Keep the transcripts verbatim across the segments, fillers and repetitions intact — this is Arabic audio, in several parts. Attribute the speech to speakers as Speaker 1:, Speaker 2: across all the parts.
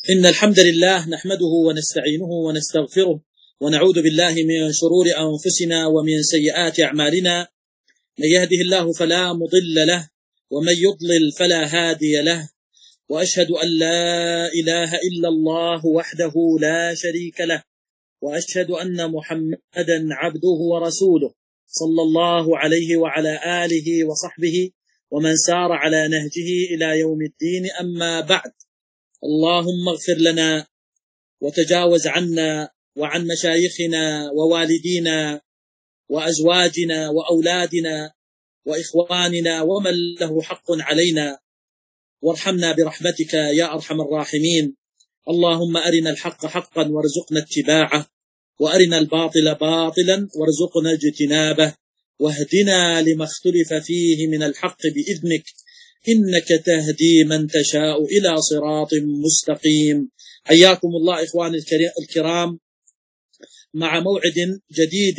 Speaker 1: إن الحمد لله نحمده ونستعينه ونستغفره ونعوذ بالله من شرور أنفسنا ومن سيئات أعمالنا. من يهده الله فلا مضل له ومن يضلل فلا هادي له، وأشهد أن لا إله إلا الله وحده لا شريك له، وأشهد أن محمدا عبده ورسوله صلى الله عليه وعلى آله وصحبه ومن سار على نهجه إلى يوم الدين. أما بعد، اللهم اغفر لنا وتجاوز عنا وعن مشايخنا ووالدينا وأزواجنا وأولادنا وإخواننا ومن له حق علينا، وارحمنا برحمتك يا أرحم الراحمين. اللهم أرنا الحق حقا وارزقنا اتباعه، وأرنا الباطل باطلا وارزقنا اجتنابه، واهدنا لما اختلف فيه من الحق بإذنك، إنك تهدي من تشاء إلى صراط مستقيم. حياكم الله إخواني الكرام مع موعد جديد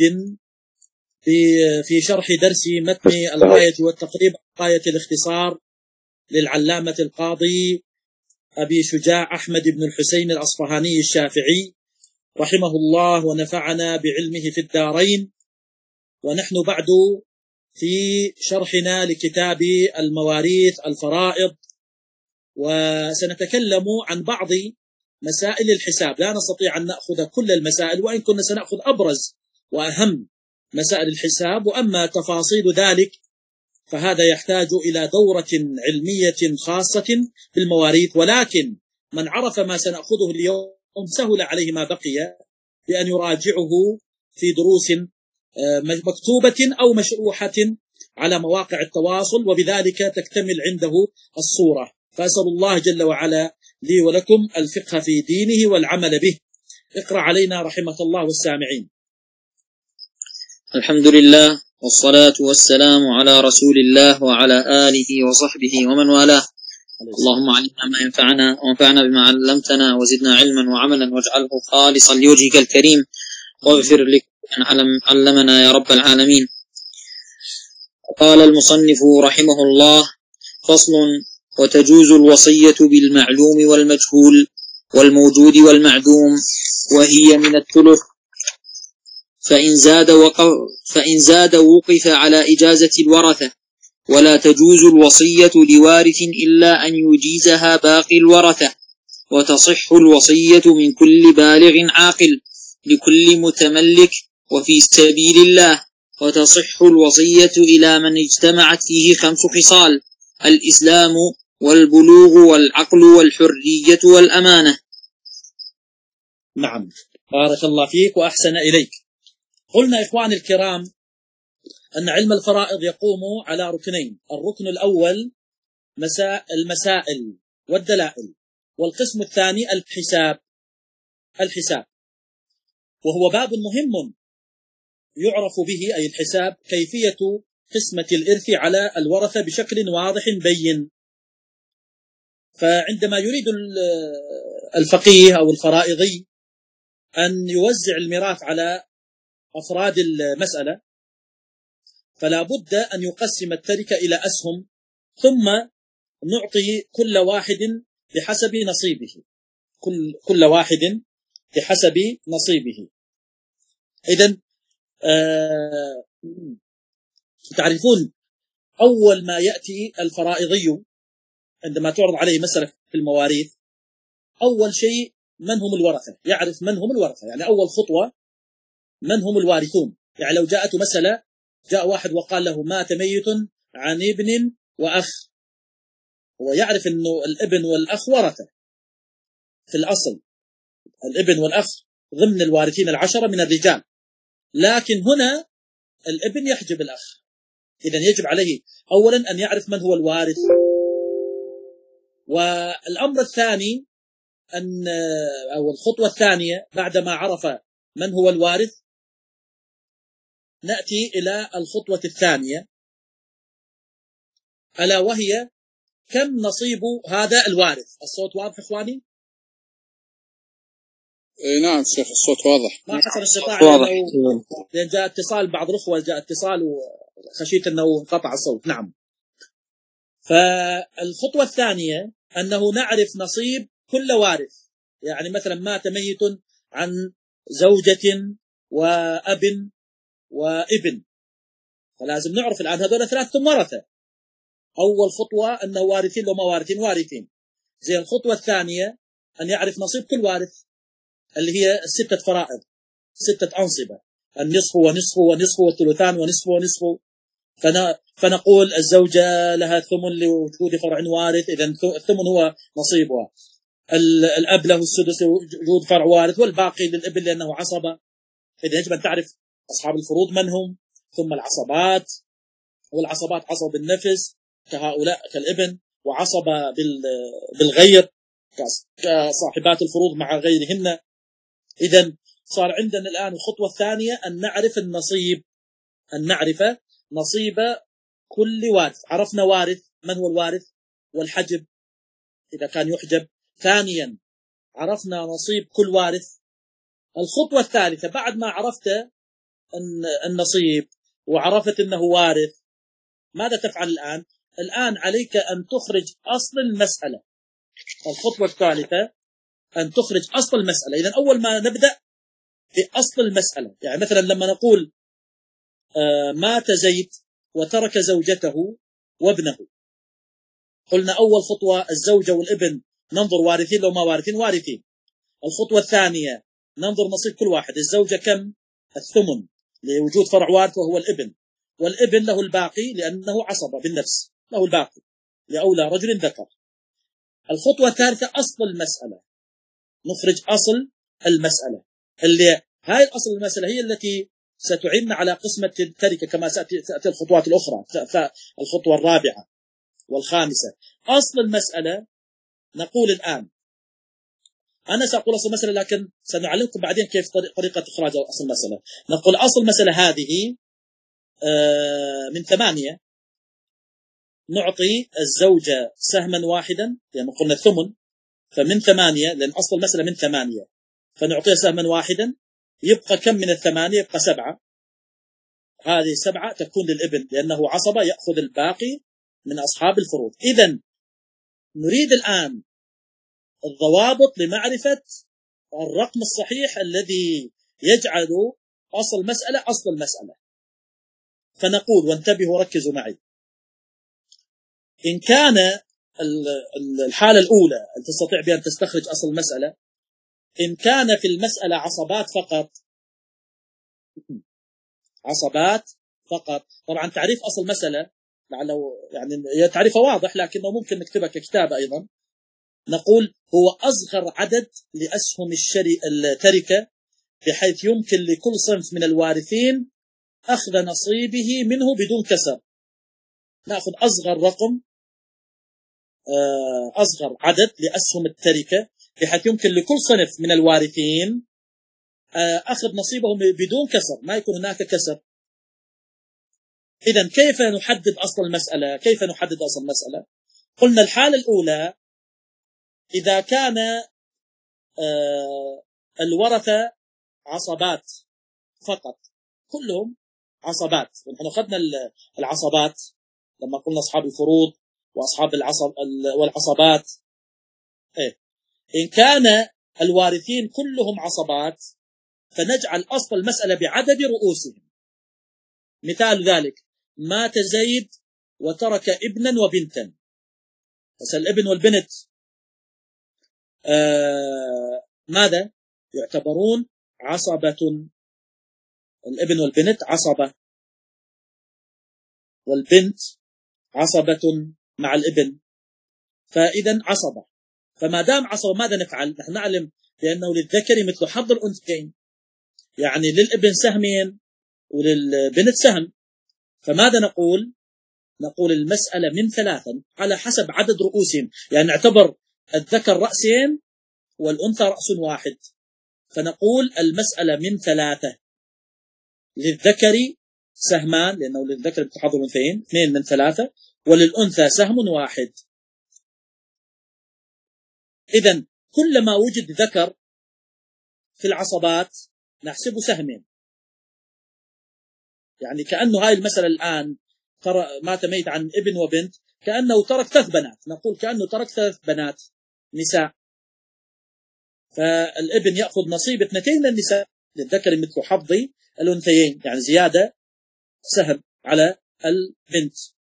Speaker 1: في شرح درس متن الغاية والتقريب، غاية الاختصار للعلامة القاضي أبي شجاع أحمد بن الحسين الأصفهاني الشافعي رحمه الله ونفعنا بعلمه في الدارين. ونحن بعد في شرحنا لكتاب المواريث الفرائض، وسنتكلم عن بعض مسائل الحساب. لا نستطيع أن نأخذ كل المسائل، وإن كنا سنأخذ أبرز وأهم مسائل الحساب، وأما تفاصيل ذلك فهذا يحتاج إلى دورة علمية خاصة في المواريث. ولكن من عرف ما سنأخذه اليوم سهل عليه ما بقي بأن يراجعه في دروس مكتوبة أو مشروحة على مواقع التواصل، وبذلك تكتمل عنده الصورة. فأسأل الله جل وعلا لي ولكم الفقه في دينه والعمل به. اقرأ علينا رحمة الله والسامعين.
Speaker 2: الحمد لله والصلاة والسلام على رسول الله وعلى آله وصحبه ومن والاه. اللهم علمنا ما ينفعنا وانفعنا بما علمتنا وزدنا علما وعملا واجعله خالصا لوجهك الكريم، واغفر لك أن علمنا يا رب العالمين. قال المصنف رحمه الله: فصل: وتجوز الوصية بالمعلوم والمجهول والموجود والمعدوم، وهي من الثلث، فإن زاد وقف, فإن زاد وقف على إجازة الورثة، ولا تجوز الوصية لوارث إلا أن يجيزها باقي الورثة، وتصح الوصية من كل بالغ عاقل لكل متملك وفي سبيل الله، وتصح الوصية إلى من اجتمعت فيه خمس خصال: الإسلام والبلوغ والعقل والحرية والأمانة.
Speaker 1: نعم، بارك الله فيك وأحسن إليك. قلنا إخواني الكرام أن علم الفرائض يقوم على ركنين: الركن الأول مساء المسائل والدلائل، والقسم الثاني الحساب الحساب وهو باب مهم يعرف به، أي الحساب، كيفية قسمة الإرث على الورثة بشكل واضح بين. فعندما يريد الفقيه أو الفرائضي أن يوزع الميراث على أفراد المسألة، فلا بد أن يقسم التركة إلى أسهم، ثم نعطي كل واحد بحسب نصيبه، كل كل واحد بحسب نصيبه. إذن آه تعرفون أول ما يأتي الفرائضي عندما تعرض عليه مسألة في المواريث، أول شيء من هم الورثة، يعرف من هم الورثة. يعني أول خطوة من هم الوارثون. يعني لو جاءت مسألة، جاء واحد وقال له مات ميت عن ابن وأخ، هو يعرف أنه الابن والأخ ورثة في الأصل، الابن والأخ ضمن الوارثين العشرة من الرجال، لكن هنا الابن يحجب الأخ. إذن يجب عليه أولا أن يعرف من هو الوارث. والأمر الثاني أن أو الخطوة الثانية بعدما عرف من هو الوارث، نأتي إلى الخطوة الثانية، ألا وهي كم نصيب هذا الوارث. الصوت واضح إخواني؟
Speaker 3: إيه نعم شيخ، الصوت واضح.
Speaker 1: ما حصل استطاع
Speaker 2: واضح،
Speaker 1: لأن جاء اتصال بعض الأخوة، جاء اتصال وخشيت أنه انقطع الصوت. نعم. فالخطوة الثانية أنه نعرف نصيب كل وارث، يعني مثلا مات ميت عن زوجة وأب وابن، فلازم نعرف الآن هذول ثلاثة ورثة. أول خطوة أنه وارثين لو ما وارثين وارثين. زي الخطوة الثانية أن يعرف نصيب كل وارث اللي هي الستة فرائض، ستة أنصبة، النصف ونصف ونصف والثلثان ونصف ونصف. فنقول الزوجة لها ثمن لوجود فرع وارث، إذا الثمن هو نصيبها. الأب له السدس لوجود فرع وارث، والباقي للابن لأنه عصبة. إذا يجب أن تعرف أصحاب الفروض من هم، ثم العصبات، والعصبات عصب بالنفس كهؤلاء كالابن، وعصبة بالغير كصاحبات الفروض مع غيرهن. إذا صار عندنا الآن الخطوة الثانية أن نعرف النصيب، أن نعرف نصيب كل وارث. عرفنا وارث، من هو الوارث والحجب إذا كان يحجب. ثانيا عرفنا نصيب كل وارث. الخطوة الثالثة بعد ما عرفت النصيب وعرفت أنه وارث، ماذا تفعل الآن؟ الآن عليك أن تخرج أصل المسألة. الخطوة الثالثة أن تخرج أصل المسألة. إذن أول ما نبدأ بأصل المسألة، يعني مثلا لما نقول آه مات زيد وترك زوجته وابنه، قلنا أول خطوة الزوجة والابن ننظر وارثين لو ما وارثين وارثين. الخطوة الثانية ننظر نصيب كل واحد. الزوجة كم؟ الثمن لوجود فرع وارث وهو الابن، والابن له الباقي لأنه عصبة بالنفس، له الباقي لأولى رجل ذكر. الخطوة الثالثة أصل المسألة، نخرج أصل المسألة اللي هاي الأصل المسألة هي التي ستعين على قسمة التركة كما سأتي الخطوات الأخرى، الخطوة الرابعة والخامسة. أصل المسألة نقول الآن، أنا سأقول أصل المسألة لكن سنعلمكم بعدين كيف طريقة إخراج أصل المسألة. نقول أصل المسألة هذه من ثمانية، نعطي الزوجة سهما واحدا لأن قلنا الثمن، فمن ثمانية لأن أصل المسألة من ثمانية، فنعطيها سهما واحدا. يبقى كم من الثمانية؟ يبقى سبعة. هذه السبعة تكون للابن لأنه عصبة يأخذ الباقي من أصحاب الفروض. إذن نريد الآن الضوابط لمعرفة الرقم الصحيح الذي يجعل أصل المسألة أصل المسألة. فنقول، وانتبهوا ركزوا معي، إن كان الحالة الأولى أن تستطيع بأن تستخرج أصل المسألة، إن كان في المسألة عصبات فقط، عصبات فقط. طبعا تعريف أصل المسألة لعله يعني تعريفه واضح لكنه ممكن نكتبها ككتاب أيضا. نقول هو أصغر عدد لأسهم التركة بحيث يمكن لكل صنف من الوارثين أخذ نصيبه منه بدون كسر. نأخذ أصغر رقم، أصغر عدد لأسهم التركة بحيث يمكن لكل صنف من الوارثين أخذ نصيبهم بدون كسر، ما يكون هناك كسر. إذن كيف نحدد أصل المسألة؟ كيف نحدد أصل المسألة؟ قلنا الحالة الأولى إذا كان الورثة عصبات فقط، كلهم عصبات. ونحن أخذنا العصبات لما قلنا أصحاب الفروض وأصحاب العصب والعصبات. إيه؟ إن كان الوارثين كلهم عصبات فنجعل أصل المسألة بعدد رؤوسهم. مثال ذلك مات زيد وترك ابنا وبنتا، بس الابن والبنت آه ماذا يعتبرون؟ عصبة. الابن والبنت عصبة، والبنت عصبة مع الابن، فإذا عصبة. فما دام عصبة ماذا نفعل؟ نحن نعلم بأنه للذكر مثل حظ الأنثيين، يعني للابن سهمين وللبنت سهم. فماذا نقول؟ نقول المسألة من ثلاثا على حسب عدد رؤوسهم، يعني نعتبر الذكر رأسين والأنثى رأس واحد، فنقول المسألة من ثلاثة. للذكر سهمان لأنه للذكر مثل حظ الأنثيين اثنين من ثلاثة، وللأنثى سهم واحد. إذن كلما وجد ذكر في العصبات نحسب سهمين، يعني كأنه هاي المسألة الآن ترى مات ميت عن ابن وبنت، كأنه ترك ثلاث بنات، نقول كأنه ترك ثلاث بنات نساء. فالابن يأخذ نصيب اثنتين من النساء، للذكر مثل حظ الأنثيين، يعني زيادة سهم على البنت.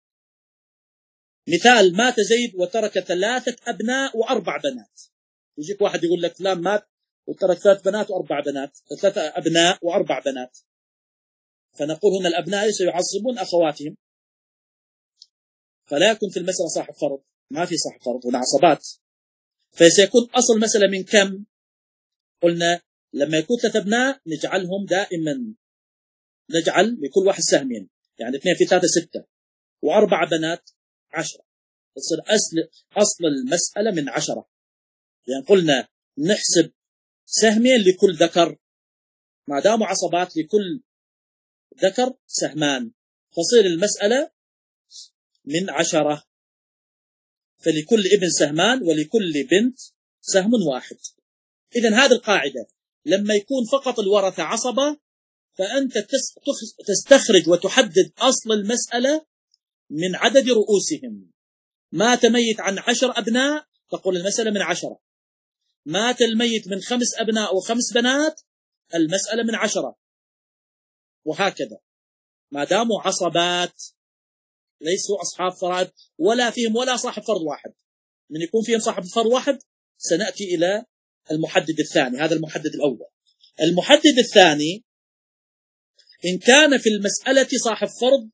Speaker 1: مثال: مات زيد وترك ثلاثة أبناء وأربع بنات. يجيك واحد يقول لك فلان مات وترك ثلاث بنات وأربع بنات، ثلاثة أبناء وأربع بنات، فنقول هنا الأبناء سيعصبون أخواتهم، فلا يكون في المسألة صاحب فرض، ما في صاحب فرض، هنا عصبات. فسيكون أصل مسألة من كم؟ قلنا لما يكون ثلاثة أبناء نجعلهم دائما، نجعل لكل واحد سهمين، يعني اثنين في ثلاثة ستة، وأربع بنات عشرة، تصير أصل أصل المسألة من عشرة. يعني قلنا نحسب سهمين لكل ذكر، ما داموا عصبات لكل ذكر سهمان، فصير المسألة من عشرة، فلكل ابن سهمان ولكل بنت سهم واحد. إذن هذه القاعدة، لما يكون فقط الورثة عصبة فأنت تستخرج وتحدد أصل المسألة من عدد رؤوسهم. مات ميت عن عشر أبناء تقول المسألة من عشرة، مات الميت من خمس أبناء وخمس بنات المسألة من عشرة، وهكذا ما داموا عصبات ليسوا أصحاب فرائض ولا فيهم ولا صاحب فرض واحد. من يكون فيهم صاحب فرض واحد سنأتي إلى المحدد الثاني، هذا المحدد الأول. المحدد الثاني إن كان في المسألة صاحب فرض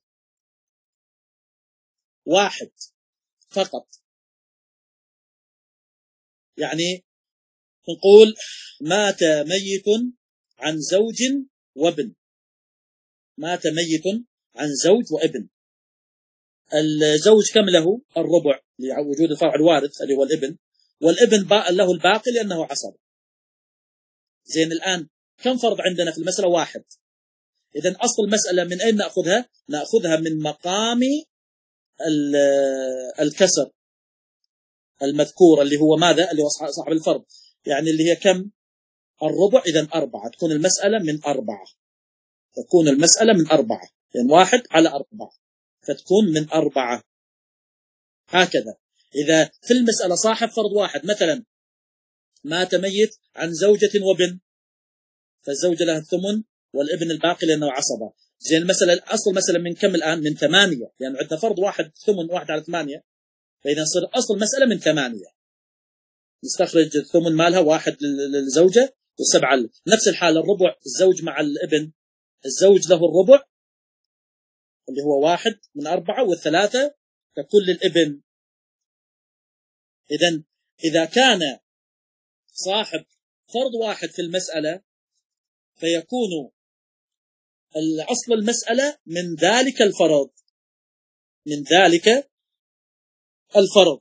Speaker 1: واحد فقط، يعني نقول مات ميت عن زوج وابن، مات ميت عن زوج وابن، الزوج كم له؟ الربع لوجود الفرع الوارث اللي هو الابن، والابن له الباقي لأنه عصب. زين، الآن كم فرض عندنا في المسألة؟ واحد. إذن أصل المسألة من أين نأخذها؟ نأخذها من مقام الكسر المذكور اللي هو ماذا؟ اللي هو صاحب الفرض، يعني اللي هي كم؟ الربع. إذن أربعة، تكون المسألة من أربعة، تكون المسألة من أربعة، لأن يعني واحد على أربعة فتكون من أربعة. هكذا إذا في المسألة صاحب فرض واحد، مثلا مات ميت عن زوجة وابن، فالزوجة لها الثمن والابن الباقي لأنه عصبة. زي المسألة أصل مسألة من كم الآن؟ من ثمانية، لأن يعني عندنا فرض واحد ثمن واحد على ثمانية، فإذا صار أصل مسألة من ثمانية، نستخرج الثمن مالها واحد للزوجة وسبعة. نفس الحال الربع، الزوج مع الابن، الزوج له الربع اللي هو واحد من أربعة، والثلاثة تكون للابن. إذن إذا كان صاحب فرض واحد في المسألة فيكون الأصل المسألة من ذلك الفرض، من ذلك الفرض.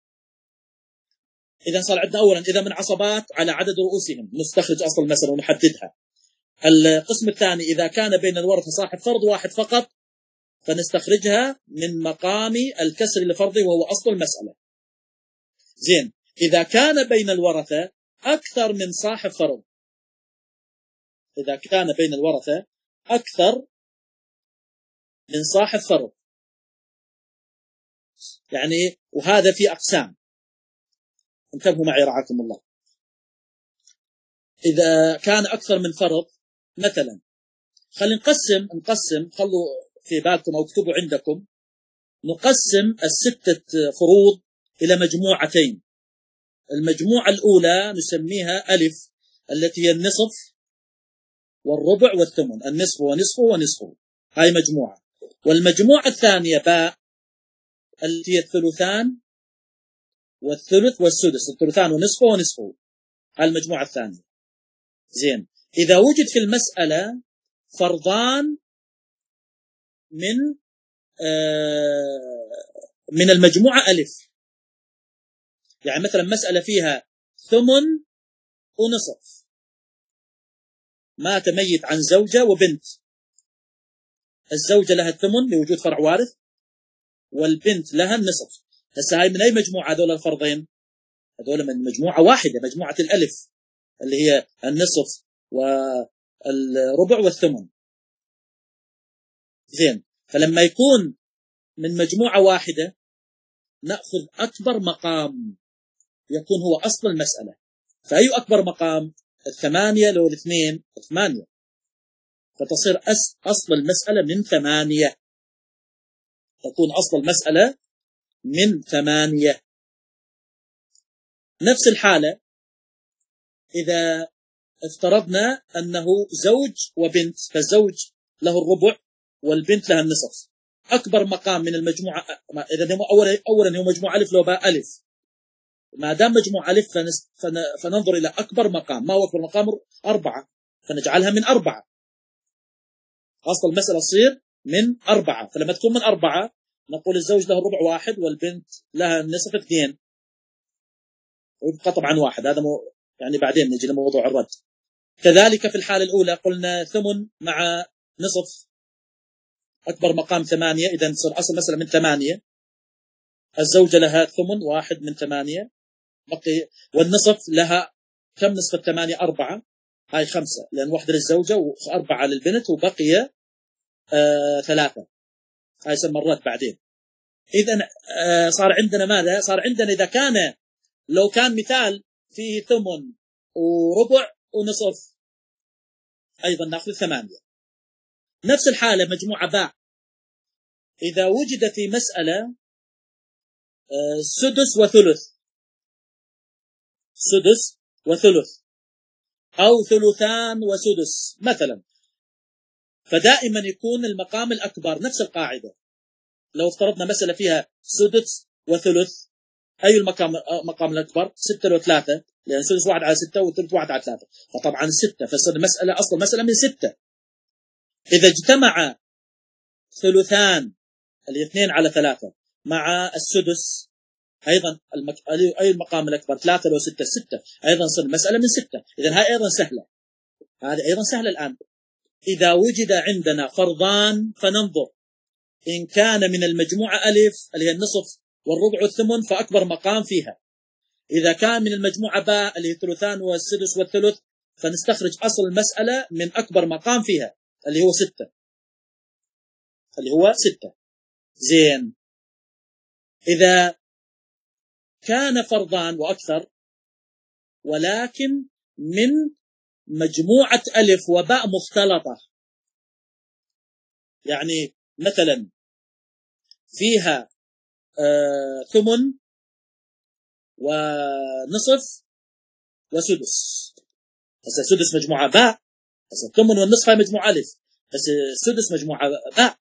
Speaker 1: إذا صار عندنا أولا إذا من عصبات على عدد رؤوسهم نستخرج أصل المسألة ونحددها. القسم الثاني إذا كان بين الورثة صاحب فرض واحد فقط فنستخرجها من مقام الكسر لفرضه وهو أصل المسألة. زين، إذا كان بين الورثة أكثر من صاحب فرض، إذا كان بين الورثة أكثر من صاحب فرض، يعني وهذا في أقسام، انتبهوا معي رعاكم الله. إذا كان أكثر من فرض، مثلا خلينا نقسم نقسم خلوا في بالكم أو اكتبوا عندكم، نقسم الستة فروض إلى مجموعتين. المجموعة الأولى نسميها ألف، التي هي النصف والربع والثمن، النصف ونصفه ونصفه، هاي مجموعة. والمجموعة الثانية باء، التي هي الثلثان والثلث والسدس، الثلثان ونصفه ونصفه، هاي المجموعة الثانية. زين، إذا وجد في المسألة فرضان من آه من المجموعة ألف، يعني مثلا مسألة فيها ثمن ونصف، مات ميت عن زوجة وبنت، الزوجة لها الثمن لوجود فرع وارث والبنت لها النصف. هسه هاي من أي مجموعة هذول الفرضين؟ هذول من مجموعة واحدة، مجموعة الألف اللي هي النصف والربع والثمن. زين، فلما يكون من مجموعة واحدة نأخذ أكبر مقام يكون هو أصل المسألة، فأي أكبر مقام؟ الثمانية لو الاثنين ثمانية، فتصير أس أصل المسألة من ثمانية، تكون أصل المسألة من ثمانية. نفس الحالة إذا افترضنا أنه زوج وبنت، فالزوج له الربع والبنت لها النصف. أكبر مقام من المجموعة، إذا أولا أولا هو مجموع ألف لو باء ألف، ما دام مجموع ألف فننظر إلى أكبر مقام. ما هو أكبر مقام؟ أربعة، فنجعلها من أربعة، أصل المسألة تصير من أربعة. فلما تكون من أربعة نقول الزوج له الربع واحد والبنت لها النصف اثنين، ويبقى طبعا واحد. هذا مو يعني بعدين نجي لموضوع الرد. كذلك في الحالة الأولى قلنا ثمن مع نصف، أكبر مقام ثمانية، إذا تصير أصل مسألة من ثمانية. الزوجة لها ثمن واحد من ثمانية بقي، والنصف لها كم نصف الثمانية؟ أربعة، هاي خمسة لأن واحدة للزوجة وأربعة للبنت، وبقي آه ثلاثة، هاي يسمى الرد بعدين. إذا آه صار عندنا ماذا؟ صار عندنا إذا كان لو كان مثال فيه ثمن وربع ونصف أيضا نأخذ ثمانية. نفس الحالة مجموعة باء، إذا وجد في مسألة آه سدس وثلث، سدس وثلث أو ثلثان وسدس مثلا، فدائما يكون المقام الأكبر. نفس القاعدة، لو افترضنا مسألة فيها سدس وثلث، أي المقام مقام الأكبر؟ ستة لو ثلاثة، لأن سدس واحد على ستة وثلث واحد على ثلاثة، فطبعا ستة، فصار المسألة أصلا مسألة من ستة. إذا اجتمع ثلثان الاثنين على ثلاثة مع السدس أيضا المك... أي المقام الأكبر؟ ثلاثة لو ستة ستة، أيضا صار المسألة من ستة. إذا هاي أيضا سهلة، هذه أيضا سهلة. الآن إذا وجد عندنا فرضان فننظر إن كان من المجموعة ألف اللي هي النصف والربع والثمن فأكبر مقام فيها، إذا كان من المجموعة باء اللي هي الثلثان والسدس والثلث فنستخرج أصل المسألة من أكبر مقام فيها اللي هو ستة، اللي هو ستة. زين، إذا كان فرضان وأكثر ولكن من مجموعة ألف وباء مختلطة، يعني مثلا فيها آه ثمن ونصف وسدس، بس السدس مجموعة باء، بس الثمن والنصف هي مجموعة ألف، بس السدس مجموعة باء.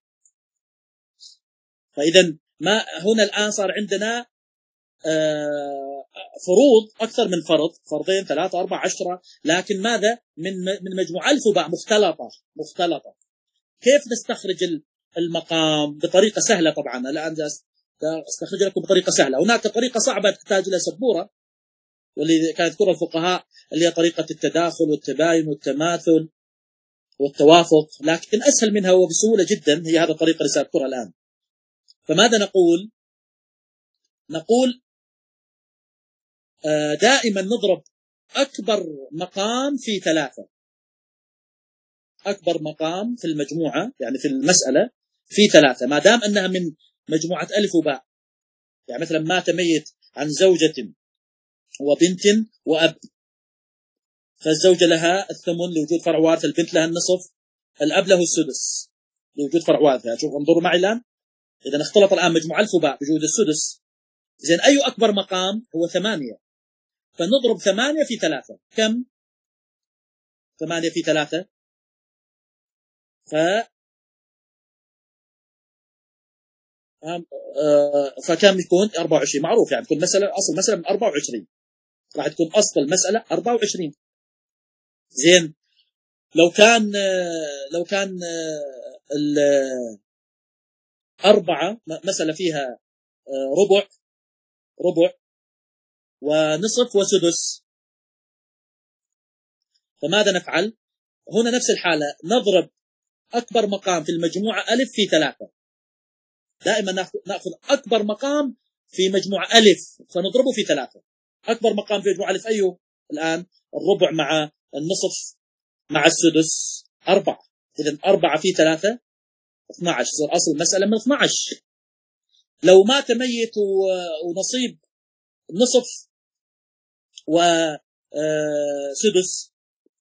Speaker 1: فإذا ما هنا الآن صار عندنا آه فروض أكثر من فرض، فرضين ثلاثة أربعة عشرة، لكن ماذا؟ من من مجموعة ألف وباء مختلطة مختلطة. كيف نستخرج المقام؟ بطريقة سهلة طبعا. الآن أستخرج لكم بطريقة سهلة. هناك طريقة صعبة تحتاج إلى سبورة، واللي كانت يذكرها الفقهاء اللي هي طريقة التداخل والتباين والتماثل والتوافق، لكن أسهل منها وبسهولة جدا هي هذه الطريقة اللي سأذكرها الآن. فماذا نقول؟ نقول دائما نضرب أكبر مقام في ثلاثة، أكبر مقام في المجموعة يعني في المسألة في ثلاثة، ما دام أنها من مجموعة ألف وباء. يعني مثلا مات ميت عن زوجة وبنت وأب، فالزوجة لها الثمن لوجود فرع وارث، البنت لها النصف، الأب له السدس لوجود فرع وارث. شوف انظروا معي الآن، إذا اختلط الآن مجموعة ألف وباء بوجود السدس. زين، أي أكبر مقام؟ هو ثمانية، فنضرب ثمانية في ثلاثة. كم؟ ثمانية في ثلاثة، ف فكم يكون؟ أربعة وعشرين. معروف يعني تكون مسألة أصل مسألة من أربعة وعشرين، راح تكون أصل المسألة أربعة وعشرين. زين، لو كان لو كان الأربعة مسألة فيها ربع ربع ونصف وسدس، فماذا نفعل؟ هنا نفس الحالة، نضرب أكبر مقام في المجموعة ألف في ثلاثة. دائما نأخذ أكبر مقام في مجموعة ألف فنضربه في ثلاثة. أكبر مقام في مجموعة ألف أيه الآن؟ الربع مع النصف مع السدس أربعة، إذن أربعة في ثلاثة اثنى عشر، صار أصل المسألة من اثنى عشر. لو مات ميت ونصيب النصف و آه سدس،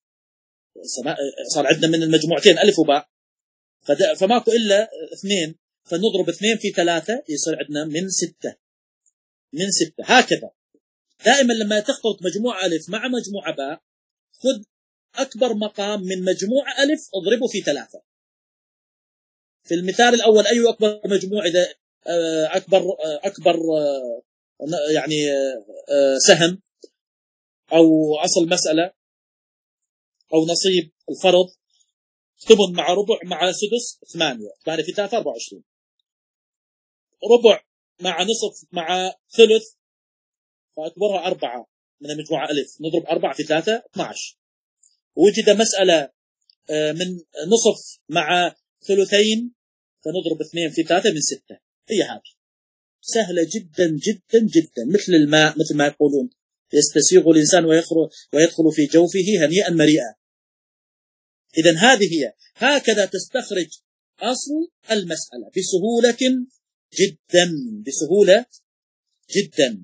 Speaker 1: صار عندنا من المجموعتين ألف وباء، فماكو إلا اثنين، فنضرب اثنين في ثلاثة يصير عندنا من ستة، من ستة. هكذا دائما لما تخلط مجموعة ألف مع مجموعة باء، خذ أكبر مقام من مجموعة ألف اضربه في ثلاثة. في المثال الأول أي أكبر مجموع؟ إذا أكبر أكبر يعني سهم أو أصل مسألة أو نصيب الفرض، ثمن مع ربع مع سدس ثمانية، ثمانية في ثلاثة أربعة وعشرين. ربع مع نصف مع ثلث، فأكبرها أربعة من المجموعة ألف، نضرب أربعة في ثلاثة اثنى عشر. وجد مسألة من نصف مع ثلثين، فنضرب اثنين في ثلاثة من ستة. هي هذه سهلة جدا جدا جدا، مثل الماء، مثل ما يقولون يستسيغ الإنسان ويدخل في جوفه هنيئا مريئا. إذن هذه هي، هكذا تستخرج أصل المسألة بسهولة جدا، بسهولة جدا.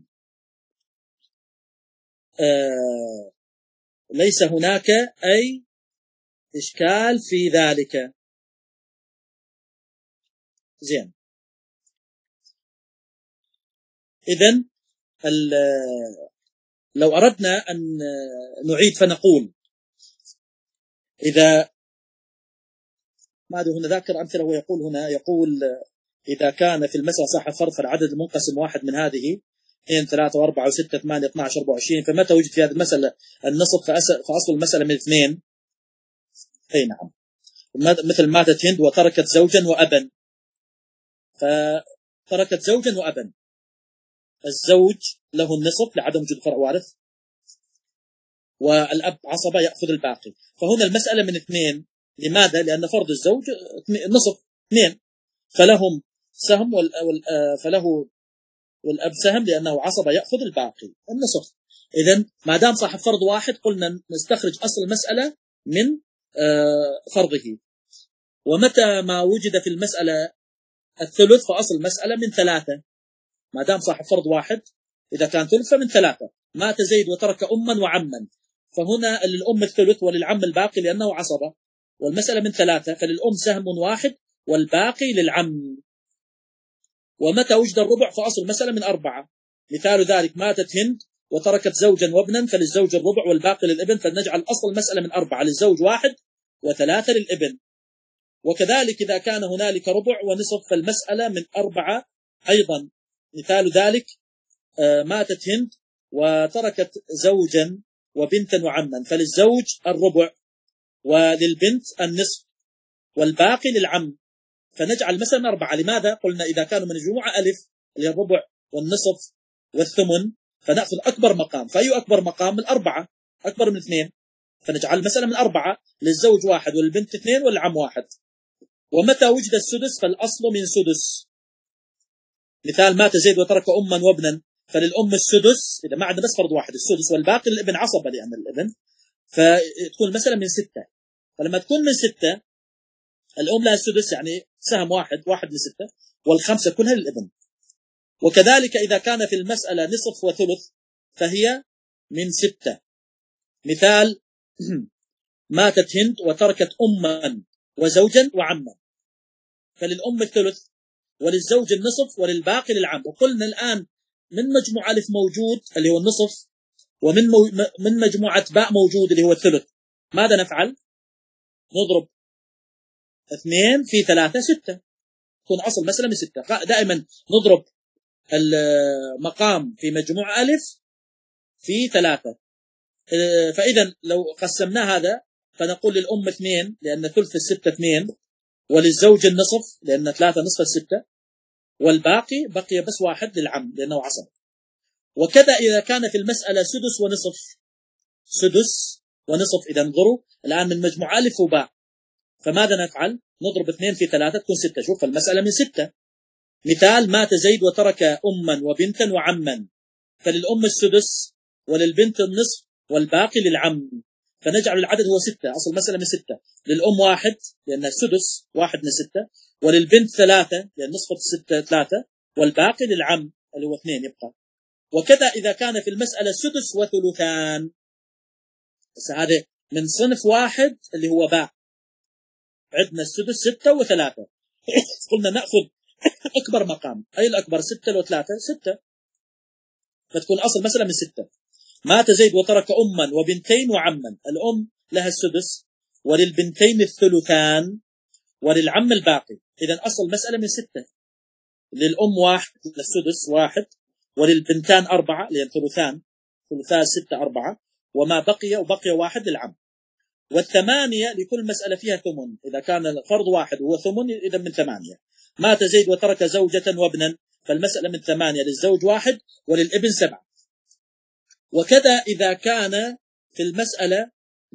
Speaker 1: آه ليس هناك أي إشكال في ذلك. زين. إذن لو أردنا أن نعيد فنقول إذا ما أدري هنا ذاكر أمثلة، ويقول هنا يقول إذا كان في المسألة صاحب فرض فالعدد المنقسم واحد من هذه اثنين ثلاثة وأربعة وستة ثمانية اثنى عشر أربعة وعشرين، فمتى وجد في هذه المسألة النصف فأصل المسألة من اثنين؟ أي نعم، مثل ماتت هند وتركت زوجا وأبا، فتركت زوجا وأبا، الزوج له النصف لعدم وجود فرع وارث، والأب عصبة يأخذ الباقي. فهنا المسألة من اثنين، لماذا؟ لأن فرض الزوج نصف اثنين، فلهم سهم فله والأب سهم لأنه عصبة يأخذ الباقي النصف. إذن ما دام صاحب فرض واحد قلنا نستخرج أصل المسألة من فرضه. ومتى ما وجد في المسألة الثلث فأصل المسألة من ثلاثة، ما دام صاحب فرض واحد إذا كان ثلث فمن ثلاثة. مات زيد وترك أما وعما، فهنا للأم الثلث وللعم الباقي لأنه عصبة، والمسألة من ثلاثة فللأم سهم واحد والباقي للعم. ومتى وجد الربع فأصل المسألة من أربعة، مثال ذلك ماتت هند وتركت زوجا وابنا، فللزوج الربع والباقي للابن، فنجعل أصل المسألة من أربعة، للزوج واحد وثلاثة للابن. وكذلك إذا كان هنالك ربع ونصف فالمسألة من أربعة أيضا، مثال ذلك ماتت هند وتركت زوجا وبنتا وعما، فللزوج الربع وللبنت النصف والباقي للعم، فنجعل مثلا من أربعة. لماذا؟ قلنا إذا كانوا من مجموعة ألف اللي الربع والنصف والثمن فنأخذ أكبر مقام، فأي أكبر مقام؟ من أربعة، أكبر من اثنين، فنجعل مثلا من أربعة، للزوج واحد والبنت اثنين والعم واحد. ومتى وجد السدس فالأصل من سدس، مثال مات زيد وترك أما وابنا، فللأم السدس إذا ما عندنا بس فرض واحد السدس، والباقي للابن عصبة لأن الابن، فتكون مثلا من ستة. فلما تكون من ستة الأم لها السدس، يعني سهم واحد واحد من ستة، والخمسة كلها للابن. وكذلك إذا كان في المسألة نصف وثلث فهي من ستة، مثال ماتت هند وتركت أما وزوجا وعما، فللأم الثلث وللزوج النصف وللباقي للعم. وقلنا الآن من مجموعة ألف موجود اللي هو النصف، ومن مو من مجموعة باء موجود اللي هو الثلث، ماذا نفعل؟ نضرب اثنين في ثلاثة ستة، تكون أصل مسألة من ستة. دائما نضرب المقام في مجموعة ألف في ثلاثة. فإذا لو قسمنا هذا فنقول للأم اثنين لأن ثلث الستة اثنين، وللزوج النصف لأن ثلاثة نصف الستة، والباقي بقي بس واحد للعم لأنه عصب. وكذا إذا كان في المسألة سدس ونصف، سدس ونصف، إذا انظروا الآن من مجموعة ألف وباء، فماذا نفعل؟ نضرب اثنين في ثلاثة تكون ستة. شوف المسألة من ستة، مثال مات زيد وترك أما وبنتا وعما، فللأم السدس وللبنت النصف والباقي للعم، فنجعل العدد هو ستة، أصل المسألة من ستة، للأم واحد لأنها السدس واحد من ستة، وللبنت ثلاثة لأن نصف الستة ثلاثة، والباقي للعم اللي هو اثنين يبقى. وكذا إذا كان في المسألة سدس وثلثان، بس هذا من صنف واحد اللي هو باء. عندنا السدس ستة وثلاثة. قلنا نأخذ أكبر مقام. أي الأكبر؟ ستة لو ثلاثة ستة، فتكون أصل مثلا من ستة. مات زيد وترك أما وبنتين وعما. الأم لها السدس، وللبنتين الثلثان، وللعم الباقي. إذن أصل مسألة من ستة. للأم واحد، للسدس واحد، وللبنتان أربعة لأن ثلثان، ثلثان ستة أربعة، وما بقي وبقي واحد للعم. والثمانية لكل مسألة فيها ثمن. إذا كان الفرض واحد هو ثمن، إذا من ثمانية. مات زيد وترك زوجة وابنا، فالمسألة من ثمانية، للزوج واحد وللابن سبعة. وكذا إذا كان في المسألة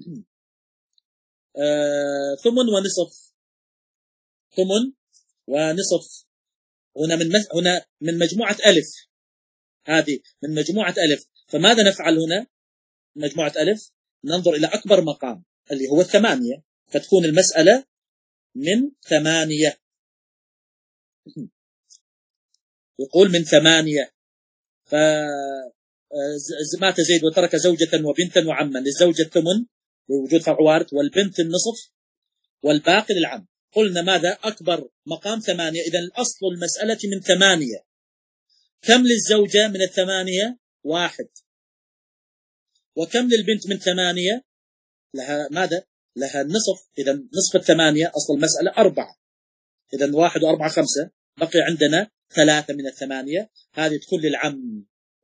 Speaker 1: آه ثمن ونصف، ثمن ونصف. هنا من هنا من مجموعة ألف، هذه من مجموعة ألف. فماذا نفعل هنا؟ مجموعة ألف ننظر إلى أكبر مقام اللي هو الثمانية، فتكون المسألة من ثمانية. يقول من ثمانية. فمات زيد وترك زوجة وبنتا وعما. للزوجة الثمن بوجود فرع وارث، والبنت النصف، والباقي للعم. قلنا ماذا؟ أكبر مقام ثمانية. إذن الأصل المسألة من ثمانية. كم للزوجة من الثمانية؟ واحد. وكم للبنت من ثمانية؟ لها ماذا؟ لها النصف. إذن نصف الثمانية أصل المسألة أربعة. إذن واحد وأربعة خمسة، بقي عندنا ثلاثة من الثمانية، هذه تكون للعم.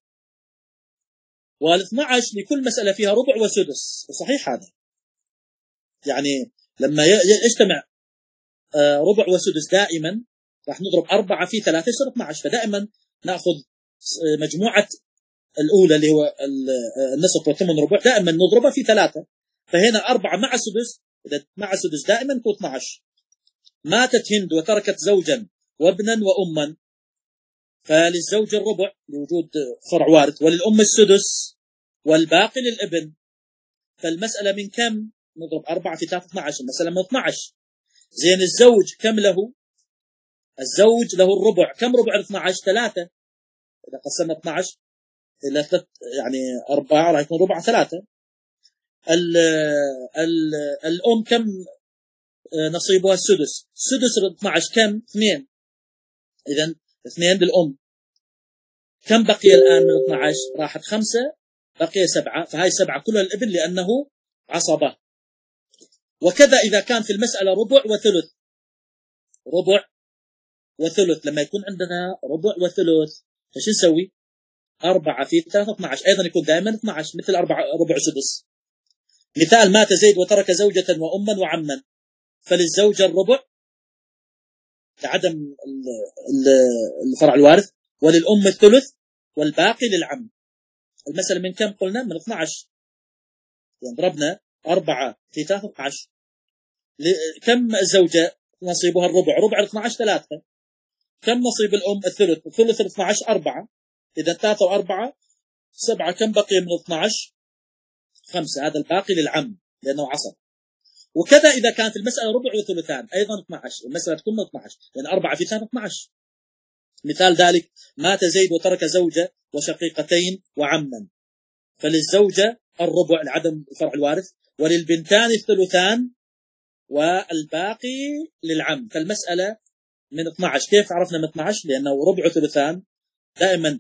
Speaker 1: والاثنى عشر لكل مسألة فيها ربع وسدس. وصحيح هذا، يعني لما يجتمع ربع وسدس دائما راح نضرب أربعة في ثلاثة يصير اثنى عشر. فدائما نأخذ مجموعة الأولى اللي هو النصف والثمن ربع، دائما نضربها في ثلاثة. فهنا أربعة مع السدس، إذا مع السدس دائما يكون اثنى عشر. ماتت هند وتركت زوجا وابنا وأما، فللزوج الربع لوجود فرع وارث، وللأم السدس، والباقي للابن. فالمسألة من كم؟ نضرب أربعة في ثلاثة اثنى عشر، المسألة من اثنى عشر. زين الزوج كم له؟ الزوج له الربع. كم ربع اثنى عشر؟ ثلاثة. إذا قسمنا اثنى عشر إلى ثلاث يعني أربعة راح يكون ربع ثلاثة. ال ال الأم كم نصيبها؟ السدس. السدس اثنى عشر كم؟ اثنين. إذن اثنين للأم. كم بقي الآن من اثنى عشر؟ راحت خمسة، بقي سبعة. فهاي سبعة كلها الابن لأنه عصبة. وكذا إذا كان في المسألة ربع وثلث. ربع وثلث، لما يكون عندنا ربع وثلث فش نسوي؟ أربعة في ثلاثة اثنى عشر، أيضا يكون دائما اثنى عشر مثل أربعة ربع سدس. مثال مات زيد وترك زوجة وأما وعما، فللزوجة الربع لعدم الفرع الوارث، وللأم الثلث، والباقي للعم. المسألة من كم قلنا؟ من اثنى عشر. يعني ضربنا أربعة في ثلاثة اثنى عشر. كم الزوجة نصيبها؟ الربع. ربع اثنى عشر ثلاثة. كم نصيب الأم؟ الثلث. الثلث اثنى عشر أربعة. إذا ثلاثة وأربعة سبعة. كم بقي من اثنى عشر؟ خمسة. هذا الباقي للعم لأنه عصب. وكذا إذا كانت المسألة ربع وثلثان أيضا اثنى عشر، المسألة تكون اثنى عشر، لأن أربعة في ثلاثة اثنى عشر. مثال ذلك مات زيد وترك زوجة وشقيقتين وعما، فللزوجة الربع لعدم الفرع الوارث، وللبنتان الثلثان، والباقي للعم. فالمسألة من اثنى عشر. كيف عرفنا من اثنى عشر؟ لأنه ربع وثلثان دائما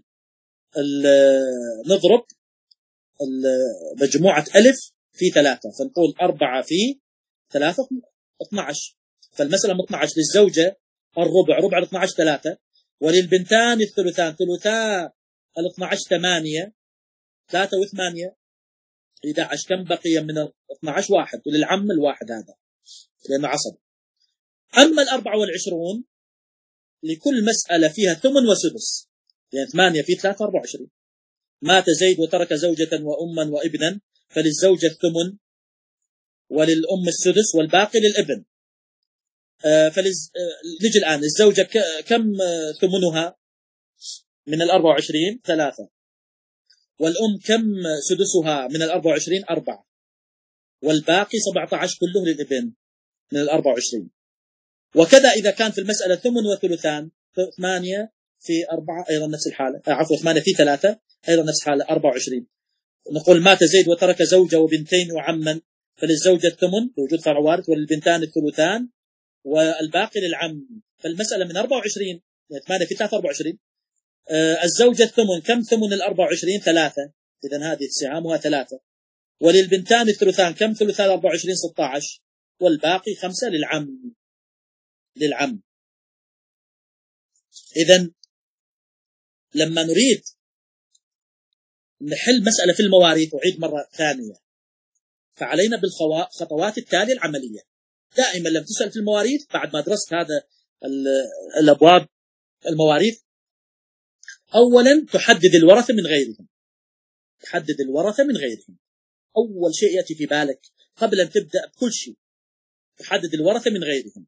Speaker 1: نضرب مجموعة ألف في ثلاثة، فنقول أربعة في ثلاثة اثنى عشر. فالمسألة من اثنى عشر. للزوجة الربع. ربع اثنى عشر ثلاثة، وللبنتان الثلثان. ثلثاء الاثنى عشر ثمانية. ثلاثة وثمانية إحدى عشر. كم بقي من اثنى عشر؟ واحد. وللعم الواحد هذا لأنه عصب. أما الأربعة والعشرون لكل مسألة فيها ثمن وسدس، يعني ثمانية في ثلاثة أربعة وعشرين. مات زيد وترك زوجة وأما وابنا، فللزوجة الثمن، وللأم السدس، والباقي للابن. آه فلز... آه نجي الآن الزوجة ك... كم آه ثمنها من الأربعة وعشرين؟ ثلاثة. والأم كم سدسها من الأربعة وعشرين؟ أربعة. والباقي سبعة عشر كله للابن من الأربعة وعشرين. وكذا إذا كان في المسألة ثمن وثلثان، ثمانية في أربعة أيضا نفس الحالة، عفوا ثمانية في ثلاثة أيضا نفس الحالة أربعة وعشرين. نقول مات زيد وترك زوجة وبنتين وعما، فللزوجة الثمن بوجود فرع وارث، وللبنتان الثلثان، والباقي للعم. فالمسألة من أربعة وعشرين، ثمانية في ثلاثة أربعة وعشرين. آه الزوجة الثمن، كم ثمن الأربعة وعشرين؟ ثلاثة، إذن هذه سهامها ثلاثة. وللبنتان الثلثان، كم ثلثان أربعة وعشرين؟ ستة عشر، والباقي خمسة للعم للعم. إذن لما نريد نحل مسألة في المواريث، أعيد مرة ثانية، فعلينا بالخطوات التالية العملية. دائما لم تسأل في المواريث بعد ما درست هذا الأبواب المواريث، أولا تحدد الورثة من غيرهم. تحدد الورثة من غيرهم أول شيء يأتي في بالك قبل أن تبدأ بكل شيء، تحدد الورثة من غيرهم،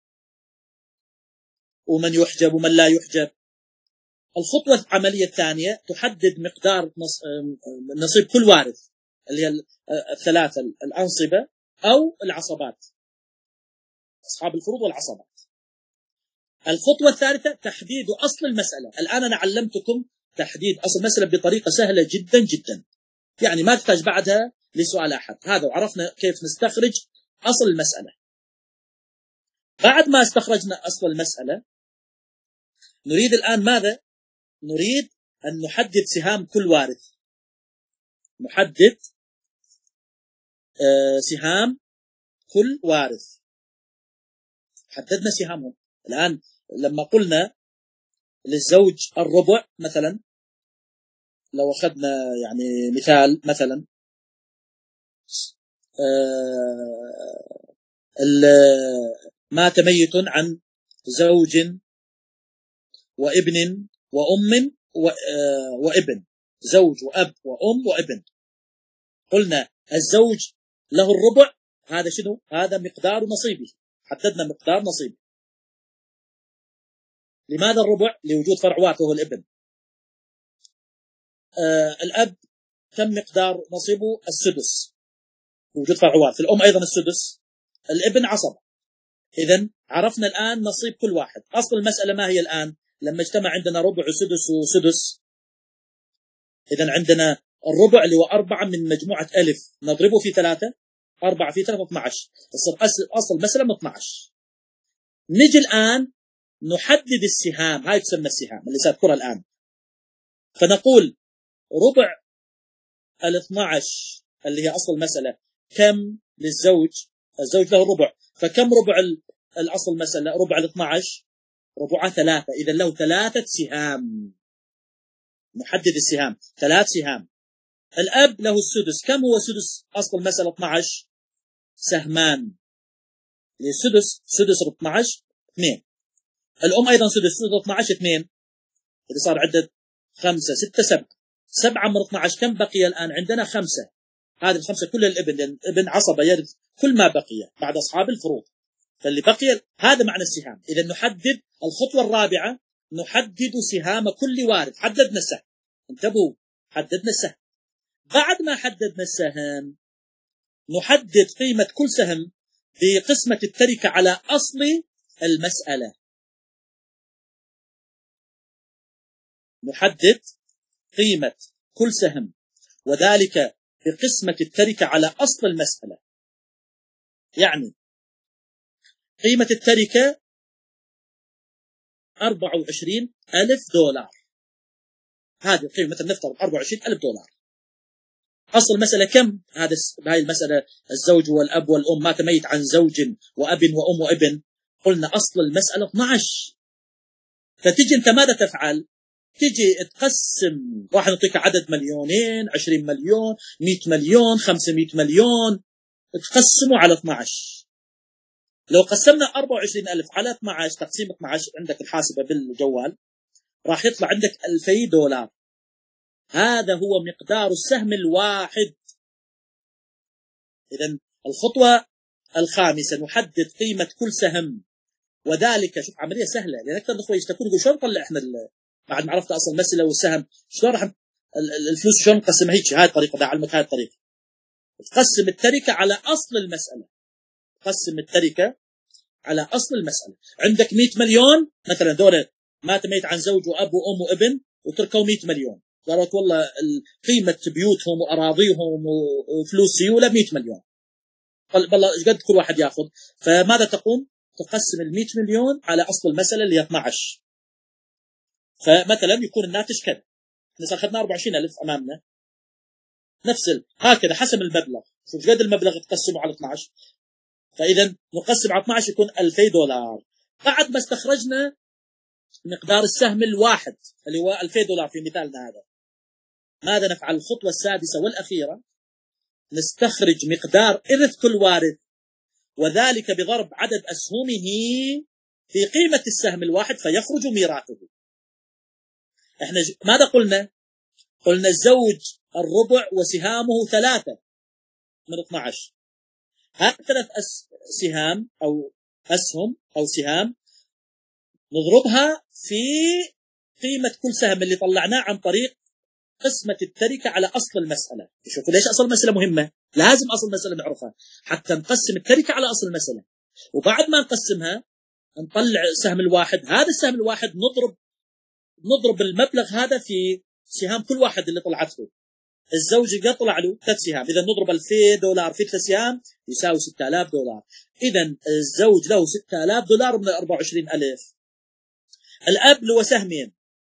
Speaker 1: ومن يحجب ومن لا يحجب. الخطوة العملية الثانية تحدد مقدار نصيب كل وارث، اللي هي الثلاثة الأنصبة أو العصبات، أصحاب الفروض والعصبات. الخطوة الثالثة تحديد أصل المسألة. الآن أنا علمتكم تحديد أصل المسألة بطريقة سهلة جدا جدا، يعني ما تحتاج بعدها لسؤال أحد. هذا وعرفنا كيف نستخرج أصل المسألة. بعد ما استخرجنا أصل المسألة نريد الآن ماذا؟ نريد أن نحدد سهام كل وارث. نحدد آه سهام كل وارث. حددنا سهامهم. الآن لما قلنا للزوج الربع مثلا، لو أخذنا يعني مثال مثلا آه مات ميت عن زوج وابن وأم وابن، زوج وأب وأم وابن. قلنا الزوج له الربع، هذا شنو؟ هذا مقدار نصيبه، حددنا مقدار نصيبه. لماذا الربع؟ لوجود فرع وارث وهو الابن. آه الأب كم مقدار نصيبه؟ السدس، وجود فرع وارث. الأم أيضا السدس، الابن عصبة. إذن عرفنا الآن نصيب كل واحد. أصل المسألة ما هي الآن؟ لما اجتمع عندنا ربع وسدس وسدس، إذن عندنا الربع اللي هو أربعة من مجموعة ألف نضربه في ثلاثة، أربعة في ثلاثة اثنى عشر، أصل المسألة من اثنى عشر. نجي الآن نحدد السهام، هاي تسمى السهام اللي سأذكرها الآن. فنقول ربع الاثنى عشر اللي هي أصل المسألة كم للزوج؟ الزوج له ربع، فكم ربع الأصل المسألة؟ ربع الاثنى عشر ربع ثلاثة، إذا له ثلاثة سهام. نحدد السهام، ثلاث سهام. الأب له السدس، كم هو سدس أصل المسألة؟ اثنى عشر، سهمان للسدس، سدس اثنى عشر اثنين. الأم أيضا سدس، سدس اثنى عشر اثنين، إذا صار عدد خمسة ستة سبعة، سبعة من اثنى عشر كم بقي الآن؟ عندنا خمسة. هذه الخمسة كل الابن، لأن الابن عصبة يرث كل ما بقي بعد أصحاب الفروض، فاللي بقي هذا معنى السهام. إذا نحدد الخطوة الرابعة، نحدد سهام كل وارث. حددنا السهم، انتبهوا، حددنا السهم. بعد ما حددنا السهم نحدد قيمة كل سهم بقسمة التركة على أصل المسألة. نحدد قيمة كل سهم وذلك بقسمة التركة على أصل المسألة. يعني قيمة التركة أربعة وعشرين ألف دولار، هذه القيمة مثلا نفترض أربعة وعشرين ألف دولار. أصل المسألة كم؟ هذا هاي المسألة الزوج والأب والأم، مات ميت عن زوج وأب وأم وابن. قلنا أصل المسألة اثنى عشر. فتجي أنت ماذا تفعل؟ تجي تقسم، واحد يعطيك عدد مليونين، عشرين مليون، مئة مليون، خمسمائة مليون، تقسمه على اثنى عشر. لو قسمنا أربعة وعشرين ألف على اثنى عشر، تقسيم اثنى عشر عندك الحاسبة بالجوال، راح يطلع عندك ألفي دولار. هذا هو مقدار السهم الواحد. إذن الخطوة الخامسة نحدد قيمة كل سهم، وذلك شوف عملية سهلة، لأن أكثر الأخوة يشتكون يقول شلون نطلع إحنا بعد ما عرفت أصل المسألة والسهم، شلون راح الفلوس شلون نقسمها؟ هيك هاي الطريقة، ده علمك هاي الطريقة. تقسم التركة على أصل المسألة. تقسم التركة على أصل المسألة. عندك مئة مليون مثلا، دولة مات ميت عن زوج وأب وأم وابن وتركوا مئة مليون، قال لك والله قيمة بيوتهم وأراضيهم وفلوس سيولة مئة مليون، قال بالله ايش قد كل واحد ياخذ؟ فماذا تقوم؟ تقسم ال مئة مليون على أصل المسألة اللي اثني عشر، فمثلا يكون الناتج كذا، مثلا أخذنا أربعة وعشرين ألف أمامنا، نفس هكذا حسب المبلغ، شوف قد المبلغ تقسمه على اثني عشر، فإذا نقسم على اثني عشر يكون ألفي دولار. بعد ما استخرجنا مقدار السهم الواحد اللي هو ألفي دولار في مثالنا هذا، ماذا نفعل؟ الخطوة السادسة والأخيرة، نستخرج مقدار إرث كل وارث، وذلك بضرب عدد أسهمه في قيمة السهم الواحد فيخرج ميراثه. احنا ماذا قلنا؟ قلنا الزوج الربع وسهامه ثلاثة من اثني عشر، هذه ثلاث سهام أو أسهم أو سهام نضربها في قيمة كل سهم اللي طلعناه عن طريق قسمة التركة على أصل المسألة. شوفوا ليش أصل المسألة مهمة؟ لازم أصل المسألة نعرفها حتى نقسم التركة على أصل المسألة، وبعد ما نقسمها نطلع السهم الواحد، هذا السهم الواحد نضرب نضرب المبلغ هذا في سهام كل واحد اللي طلعت له. الزوج يطلع له ثلاث سهام، إذا نضرب ألفي دولار في ثلاث سهام يساوي ستة آلاف دولار، إذا الزوج له ستة آلاف دولار من أربعة وعشرين ألف. الأب له سهمين،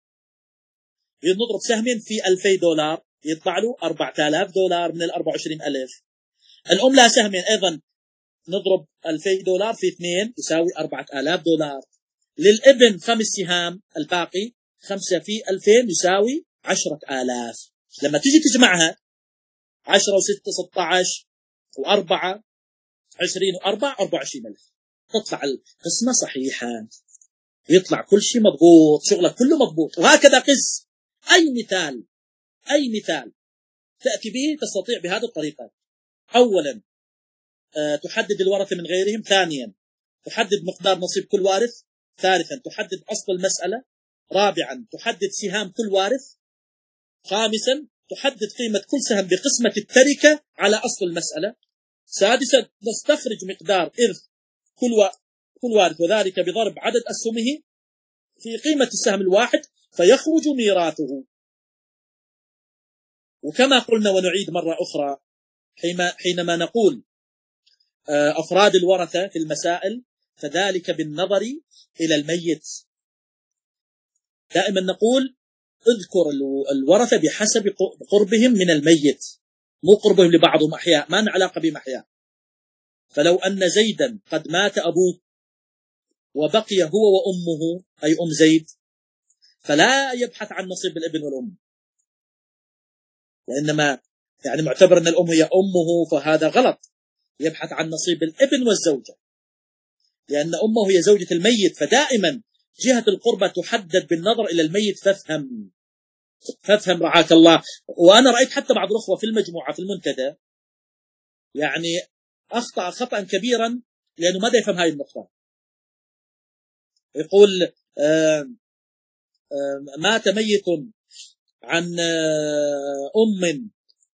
Speaker 1: نضرب سهمين في ألفي دولار يطلع له أربعة آلاف دولار من الأربعة وعشرين ألف. الأم لها سهمين أيضا، نضرب ألفي دولار في اثنين يساوي أربعة آلاف دولار. للابن خمس سهام، الباقي خمسة في ألفين يساوي عشرة آلاف. لما تيجي تجمعها عشرة وستة ستة عشر وأربعة عشرين وأربعة أربعة وعشرين ألف، تطلع القسمة صحيحة، يطلع كل شيء مضبوط، شغلك كله مضبوط. وهكذا قس أي مثال أي مثال تأتي به تستطيع بهذه الطريقة. أولا أه تحدد الورثة من غيرهم، ثانيا تحدد مقدار نصيب كل وارث، ثالثا تحدد أصل المسألة، رابعا تحدد سهام كل وارث، خامسا تحدد قيمة كل سهم بقسمة التركة على أصل المسألة، سادسا نستخرج مقدار إرث كل, و... كل وارث، وذلك بضرب عدد أسهمه في قيمة السهم الواحد فيخرج ميراثه. وكما قلنا ونعيد مرة أخرى، حينما نقول أفراد الورثة في المسائل فذلك بالنظر إلى الميت. دائما نقول اذكر الورثة بحسب قربهم من الميت، مو قربهم لبعضهم أحياء، ما علاقة بهم أحياء. فلو أن زيدا قد مات أبوه وبقي هو وأمه أي أم زيد، فلا يبحث عن نصيب الابن والأم، وإنما يعني معتبر أن الأم هي أمه، فهذا غلط، يبحث عن نصيب الابن والزوجة، لأن أمه هي زوجة الميت. فدائما جهة القربة تحدد بالنظر إلى الميت. فافهم فافهم رعاك الله. وأنا رأيت حتى بعض الأخوة في المجموعة في المنتدى يعني أخطأ خطأ كبيرا لأنه ماذا يفهم هاي النقطة. يقول آآ آآ مات ميت عن أم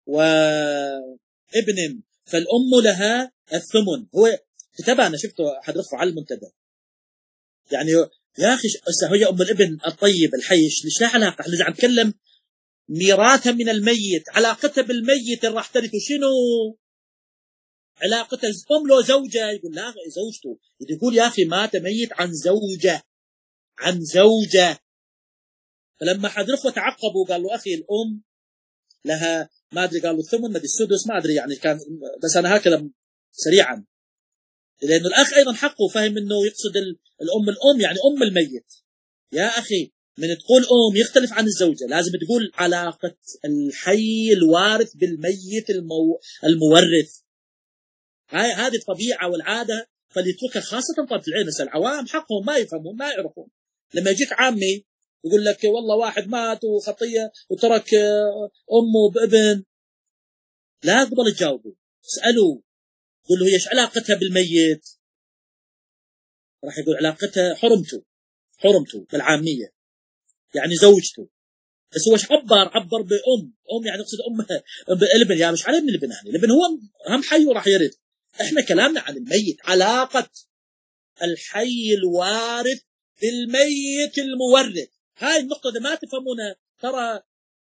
Speaker 1: وابن فالأم لها الثمن. هو كتبها، أنا شفته أحد الأخوة على المنتدى، يعني يا أخي هي أم الابن الطيب الحيش، ليش لا علاقة؟ احنا عم نتكلم ميراثها من الميت، علاقتها بالميت اللي راح ترثه شنو؟ علاقتها أم له زوجة، يقول لا زوجته، يقول يا أخي مات ميت عن زوجة عن زوجة. فلما حد الأخوة تعقبوا قال له أخي الأم لها ما أدري، قالوا الثمن ما أدري السدس ما أدري، يعني كان بس أنا هكذا سريعا، لأنه الأخ أيضا حقه فهم أنه يقصد الأم الأم يعني أم الميت. يا أخي من تقول أم يختلف عن الزوجة، لازم تقول علاقة الحي الوارث بالميت المو... المورث. هاي هذه الطبيعة والعادة فليتركها، خاصة طرف العين. العوام حقهم ما يفهمون ما يعرفون. لما يجيك عامي يقول لك والله واحد مات وخطية وترك أمه بابن، لا قبل تجاوبه، اسأله قل له ايش علاقتها بالميت؟ راح يقول علاقتها حرمته حرمته بالعامية يعني زوجته، بس هو ايش عبر عبر بأم أم يعني يقصد أمها بالابن، يا مش على ابن الابن، يعني الابن هو أهم حي وراح يرد. احنا كلامنا عن الميت، علاقة الحي الوارث بالميت المورث. هاي النقطة دي ما تفهمونها، ترى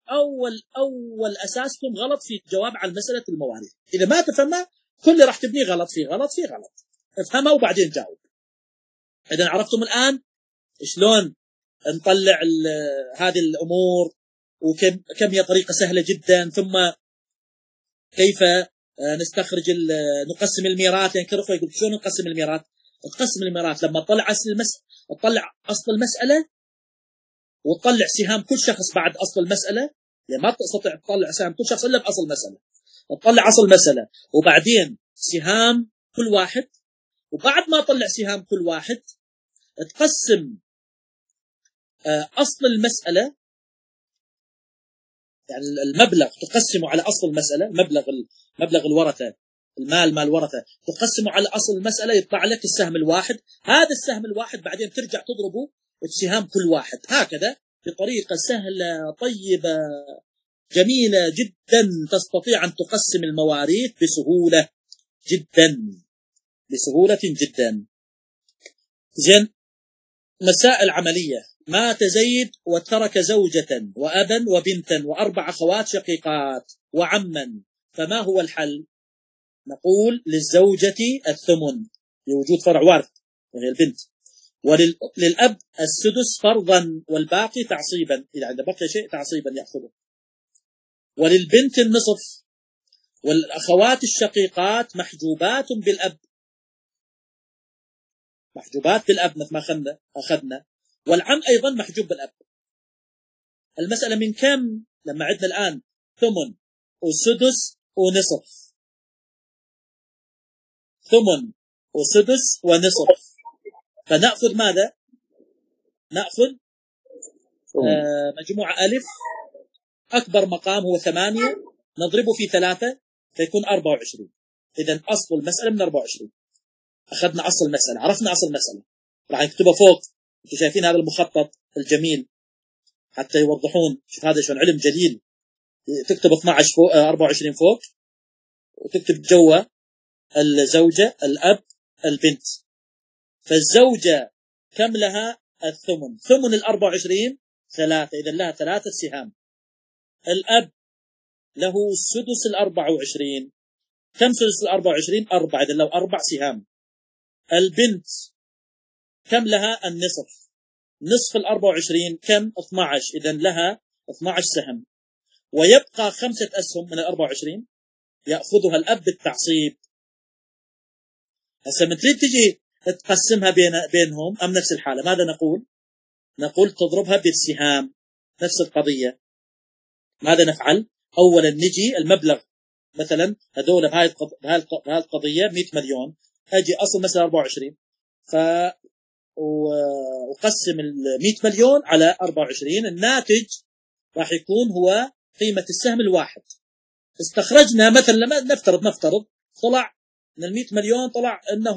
Speaker 1: أول أول أساسكم غلط في الجواب على مسألة المواريث. إذا ما تفهمها كل اللي راح تبنيه غلط فيه غلط فيه غلط. افهمها وبعدين جاوب. إذا عرفتم الآن شلون نطلع هذه الأمور وكم كم هي طريقة سهلة جدا. ثم كيف نستخرج نقسم الميراث. يعني كرفوا يقول شلون نقسم الميراث؟ تقسم الميراث لما تطلع أصل المسألة تطلع أصل المسألة وتطلع سهام كل شخص بعد أصل المسألة. يعني ما تستطيع تطلع سهام كل شخص إلا بأصل المسألة. تطلع أصل المسألة وبعدين سهام كل واحد. وبعد ما تطلع سهام كل واحد تقسم أصل المسألة، يعني المبلغ تقسمه على أصل المسألة. مبلغ مبلغ الورثة، المال مال الورثة، تقسمه على أصل المسألة يطلع لك السهم الواحد. هذا السهم الواحد بعدين ترجع تضربه بسهام كل واحد، هكذا بطريقة سهلة طيبة جميلة جدا تستطيع أن تقسم المواريث بسهولة جدا بسهولة جدا. زين، مسائل عملية. مات زيد وترك زوجة وأبا وبنتا وأربع أخوات شقيقات وعما، فما هو الحل؟ نقول للزوجة الثمن لوجود فرع وارث وهي البنت، وللأب السدس فرضا والباقي تعصيبا، إذا عند بقي شيء تعصيبا يأخذه، وللبنت النصف، والأخوات الشقيقات محجوبات بالأب محجوبات بالأب مثل ما أخذنا أخذنا والعم أيضا محجوب بالأب. المسألة من كم؟ لما عدنا الآن ثمن وسدس ونصف، ثمن وسدس ونصف، فنأخذ ماذا؟ نأخذ آه مجموعة ألف، أكبر مقام هو ثمانية، نضربه في ثلاثة فيكون أربعة وعشرين. إذن أصل المسألة من أربعة وعشرين. أخذنا أصل المسألة، عرفنا أصل المسألة، راح نكتبه فوق. أنتم شايفين هذا المخطط الجميل حتى يوضحون. شوف هذا شلون علم جليل. تكتب اثني عشر فوق، أربعة وعشرين فوق، وتكتب جوا الزوجة الأب البنت. فالزوجة كم لها؟ الثمن. ثمن الأربعة وعشرين ثلاثة، إذن لها ثلاثة سهام. الأب له سدس الأربعة وعشرين. كم سدس الأربعة وعشرين؟ أربعة، إذن له أربع سهام. البنت كم لها؟ النصف. نصف الأربعة وعشرين كم؟ اثني عشر، إذن لها اثني عشر سهم. ويبقى خمسة أسهم من الأربعة وعشرين يأخذها الأب بالتعصيب. هسه من تريد تجي تقسمها بين بينهم أم نفس الحالة، ماذا نقول؟ نقول تضربها بالسهام، نفس القضية. ماذا نفعل؟ أولا نجي المبلغ مثلا هذول بهاي القضية مئة مليون، أجي أصل مثلا أربعة وعشرين، ف وقسم ال مئة مليون على أربعة وعشرين، الناتج راح يكون هو قيمة السهم الواحد. استخرجنا مثلا لما نفترض نفترض طلع من ال مئة مليون طلع أنه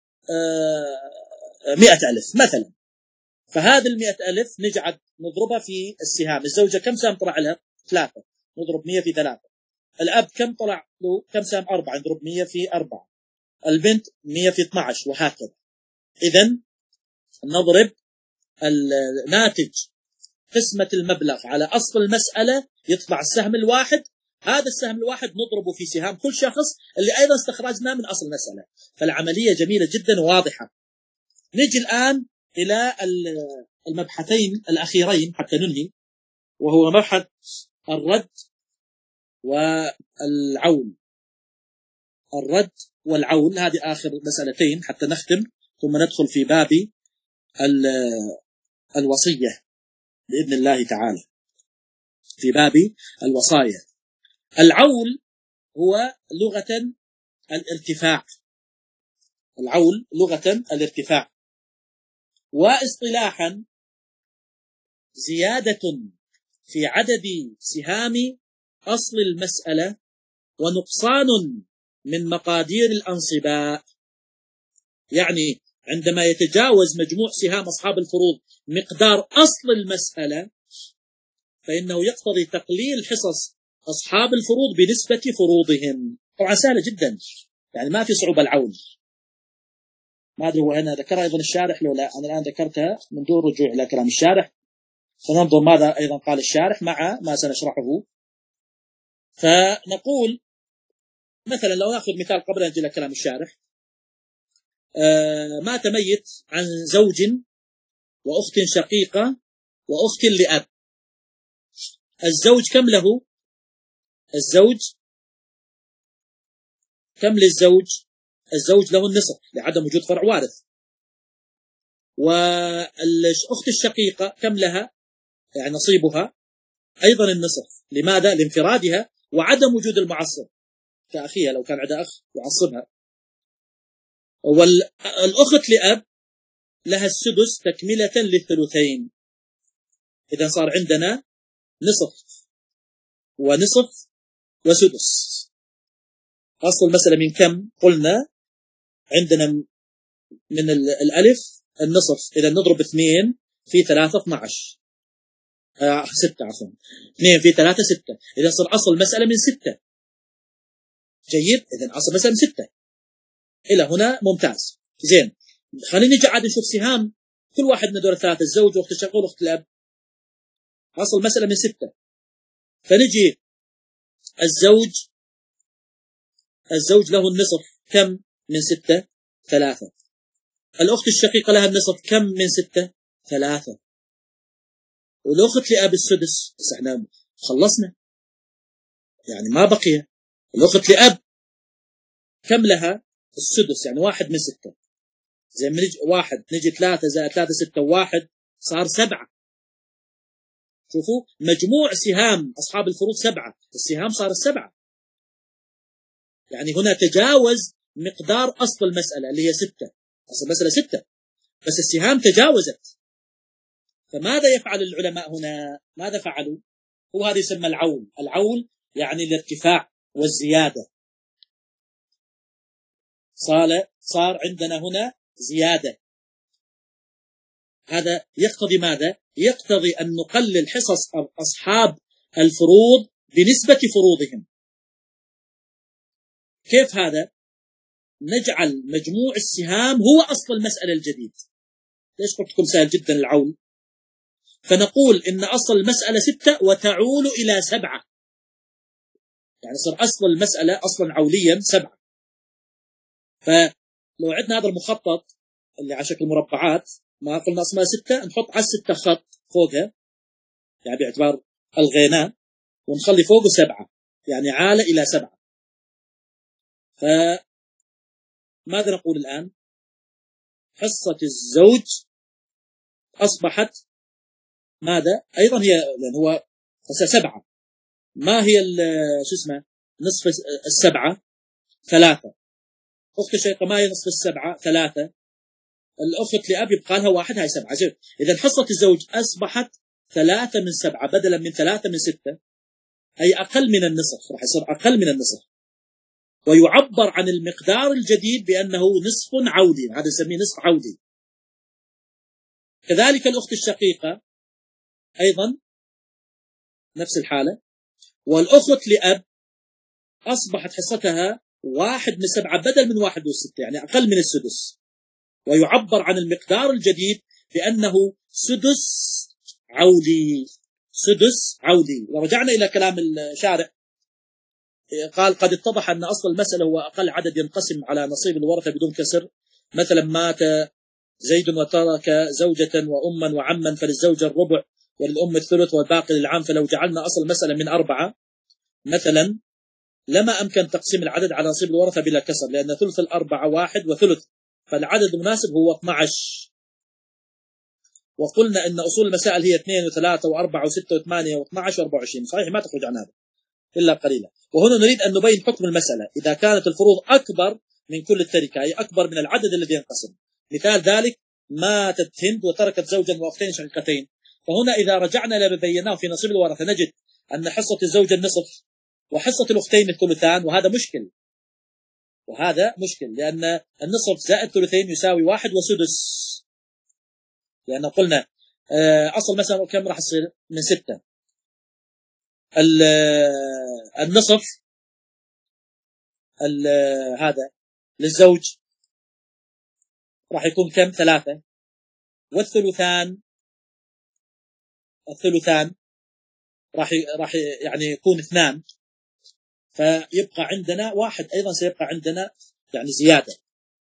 Speaker 1: مئة ألف مثلا. فهذا المئة ألف نجعل نضربها في السهام. الزوجة كم سهم طلع لها؟ ثلاثة، نضرب مئة في ثلاثة. الأب كم طلع له؟ كم سهم؟ أربعة، نضرب مئة في أربعة. البنت مئة في اثني عشر، وهكذا. إذن نضرب الناتج قسمة المبلغ على أصل المسألة يطلع السهم الواحد. هذا السهم الواحد نضربه في سهام كل شخص اللي أيضا استخرجنا من أصل المسألة. فالعملية جميلة جدا وواضحة. نجي الآن إلى المبحثين الأخيرين حتى ننهي، وهو مبحث الرد والعول. الرد والعول هذه آخر مسألتين حتى نختم، ثم ندخل في باب الوصية بإذن الله تعالى، في باب الوصايا. العول هو لغة الارتفاع، العول لغة الارتفاع، واصطلاحا زيادة في عدد سهام أصل المسألة ونقصان من مقادير الأنصباء. يعني عندما يتجاوز مجموع سهام أصحاب الفروض مقدار أصل المسألة فإنه يقتضي تقليل حصص أصحاب الفروض بنسبة فروضهم. طبعا سهلة جدا، يعني ما في صعوبة. العول ما أدري هو هنا ذكرها أيضا الشارح لو لا، أنا الآن ذكرتها من دون رجوع إلى كلام الشارح. فننظر ماذا أيضا قال الشارح مع ما سنشرحه. فنقول مثلا لو نأخذ مثال قبل أن نجي لكلام الشارح، آه مات ميت عن زوج وأخت شقيقة وأخت لأب. الزوج كم له؟ الزوج كم للزوج؟ الزوج له النصف لعدم وجود فرع وارث. والأخت الشقيقة كم لها؟ يعني نصيبها أيضا النصف. لماذا؟ لانفرادها وعدم وجود المعصب كأخيها لو كان عندها أخ يعصبها. والأخت لأب لها السدس تكملة للثلثين. إذا صار عندنا نصف ونصف وسدس. أصل المسألة من كم؟ قلنا عندنا من الألف النصف، إذا نضرب اثنين في ثلاثة اثنى عشر آه ستة عفوا اثنين في ثلاثة ستة. إذا صار أصل المسألة من ستة. جيد، إذا أصل المسألة من ستة إلى هنا ممتاز. زين، خلينا نجي عاد نشوف سهام كل واحد من دول الثلاثة، الزوج واخت الشقيقة واخت الأب. أصل المسألة من ستة، فنجي الزوج الزوج له النصف كم من ستة؟ ثلاثة. الأخت الشقيقة لها النصف كم من ستة؟ ثلاثة. والأخت لأب السدس. بس احنا خلصنا يعني ما بقي. الأخت لأب كم لها؟ السدس، يعني واحد من ستة. زي ما نجي واحد نجي ثلاثة زائد ثلاثة ستة وواحد صار سبعة. شوفوا مجموع سهام أصحاب الفروض سبعة، السهام صار السبعة. يعني هنا تجاوز مقدار أصل المسألة اللي هي ستة. أصل المسألة ستة بس السهام تجاوزت. فماذا يفعل العلماء هنا؟ ماذا فعلوا؟ هو هذا يسمى العول. العول يعني الارتفاع والزيادة. صار صار عندنا هنا زيادة. هذا يقتضي ماذا؟ يقتضي أن نقلل حصص أصحاب الفروض بنسبة فروضهم. كيف هذا؟ نجعل مجموع السهام هو أصل المسألة الجديد. ليش قلت لكم سهل جدا العول؟ فنقول إن أصل المسألة ستة وتعول إلى سبعة، يعني صار أصل المسألة أصلا عوليا سبعة. فلو عندنا هذا المخطط اللي على شكل مربعات، ما قلنا أصلها ستة، نحط على الستة خط فوقها يعني باعتبار الغيناء، ونخلي فوقه سبعة يعني عالة إلى سبعة. فماذا نقول الآن؟ حصة الزوج أصبحت ماذا؟ أيضا هي لأن هو حصة سبعة. ما هي شو اسمه نصف السبعة؟ ثلاثة. أخت الشقيقة ما هي نصف السبعة؟ ثلاثة. الأخت لأب يبقى لها واحد، هاي سبعة. زين، إذا حصة الزوج أصبحت ثلاثة من سبعة بدلا من ثلاثة من ستة، أي أقل من النصف، راح يصير أقل من النصف. ويعبر عن المقدار الجديد بأنه نصف عودي، هذا نسميه نصف عودي. كذلك الأخت الشقيقة أيضا نفس الحالة. والأخت لأب أصبحت حصتها واحد من سبعة بدل من واحد وستة، يعني أقل من السدس. ويعبر عن المقدار الجديد بأنه سدس عودي. سدس عودي. ورجعنا إلى كلام الشارع، قال قد اتضح أن أصل المسألة هو أقل عدد ينقسم على نصيب الورثة بدون كسر. مثلا مات زيد وترك زوجة وأما وعما فللزوجة الربع وللأم الثلث والباقي للعام. فلو جعلنا أصل المسألة من أربعة مثلا لما أمكن تقسيم العدد على نصيب الورثة بلا كسر، لأن ثلث الأربعة واحد وثلث، فالعدد المناسب هو اثني عشر. وقلنا أن أصول المسائل هي اثنين وثلاثة وأربعة وستة وثمانية واثنى عشر وأربعة وعشرين، صحيح ما تخرج عن هذا إلا قليلا. وهنا نريد أن نبين حكم المسألة إذا كانت الفروض أكبر من كل التركة، أي أكبر من العدد الذي ينقسم. مثال ذلك ماتت هند وتركت زوجا وأختين شقيقتين. فهنا إذا رجعنا إلى ما بيناه في نصيب الورثة نجد أن حصة الزوج النصف وحصة الأختين الثلثان، وهذا مشكل. وهذا مشكل لأن النصف زائد ثلثين يساوي واحد وسدس. لأن قلنا أصل مثلا كم راح يصير من ستة. النصف هذا للزوج راح يكون كم؟ ثلاثة. والثلثان الثلثان راح راح يعني يكون اثنان، فيبقى عندنا واحد أيضا سيبقى عندنا يعني زيادة.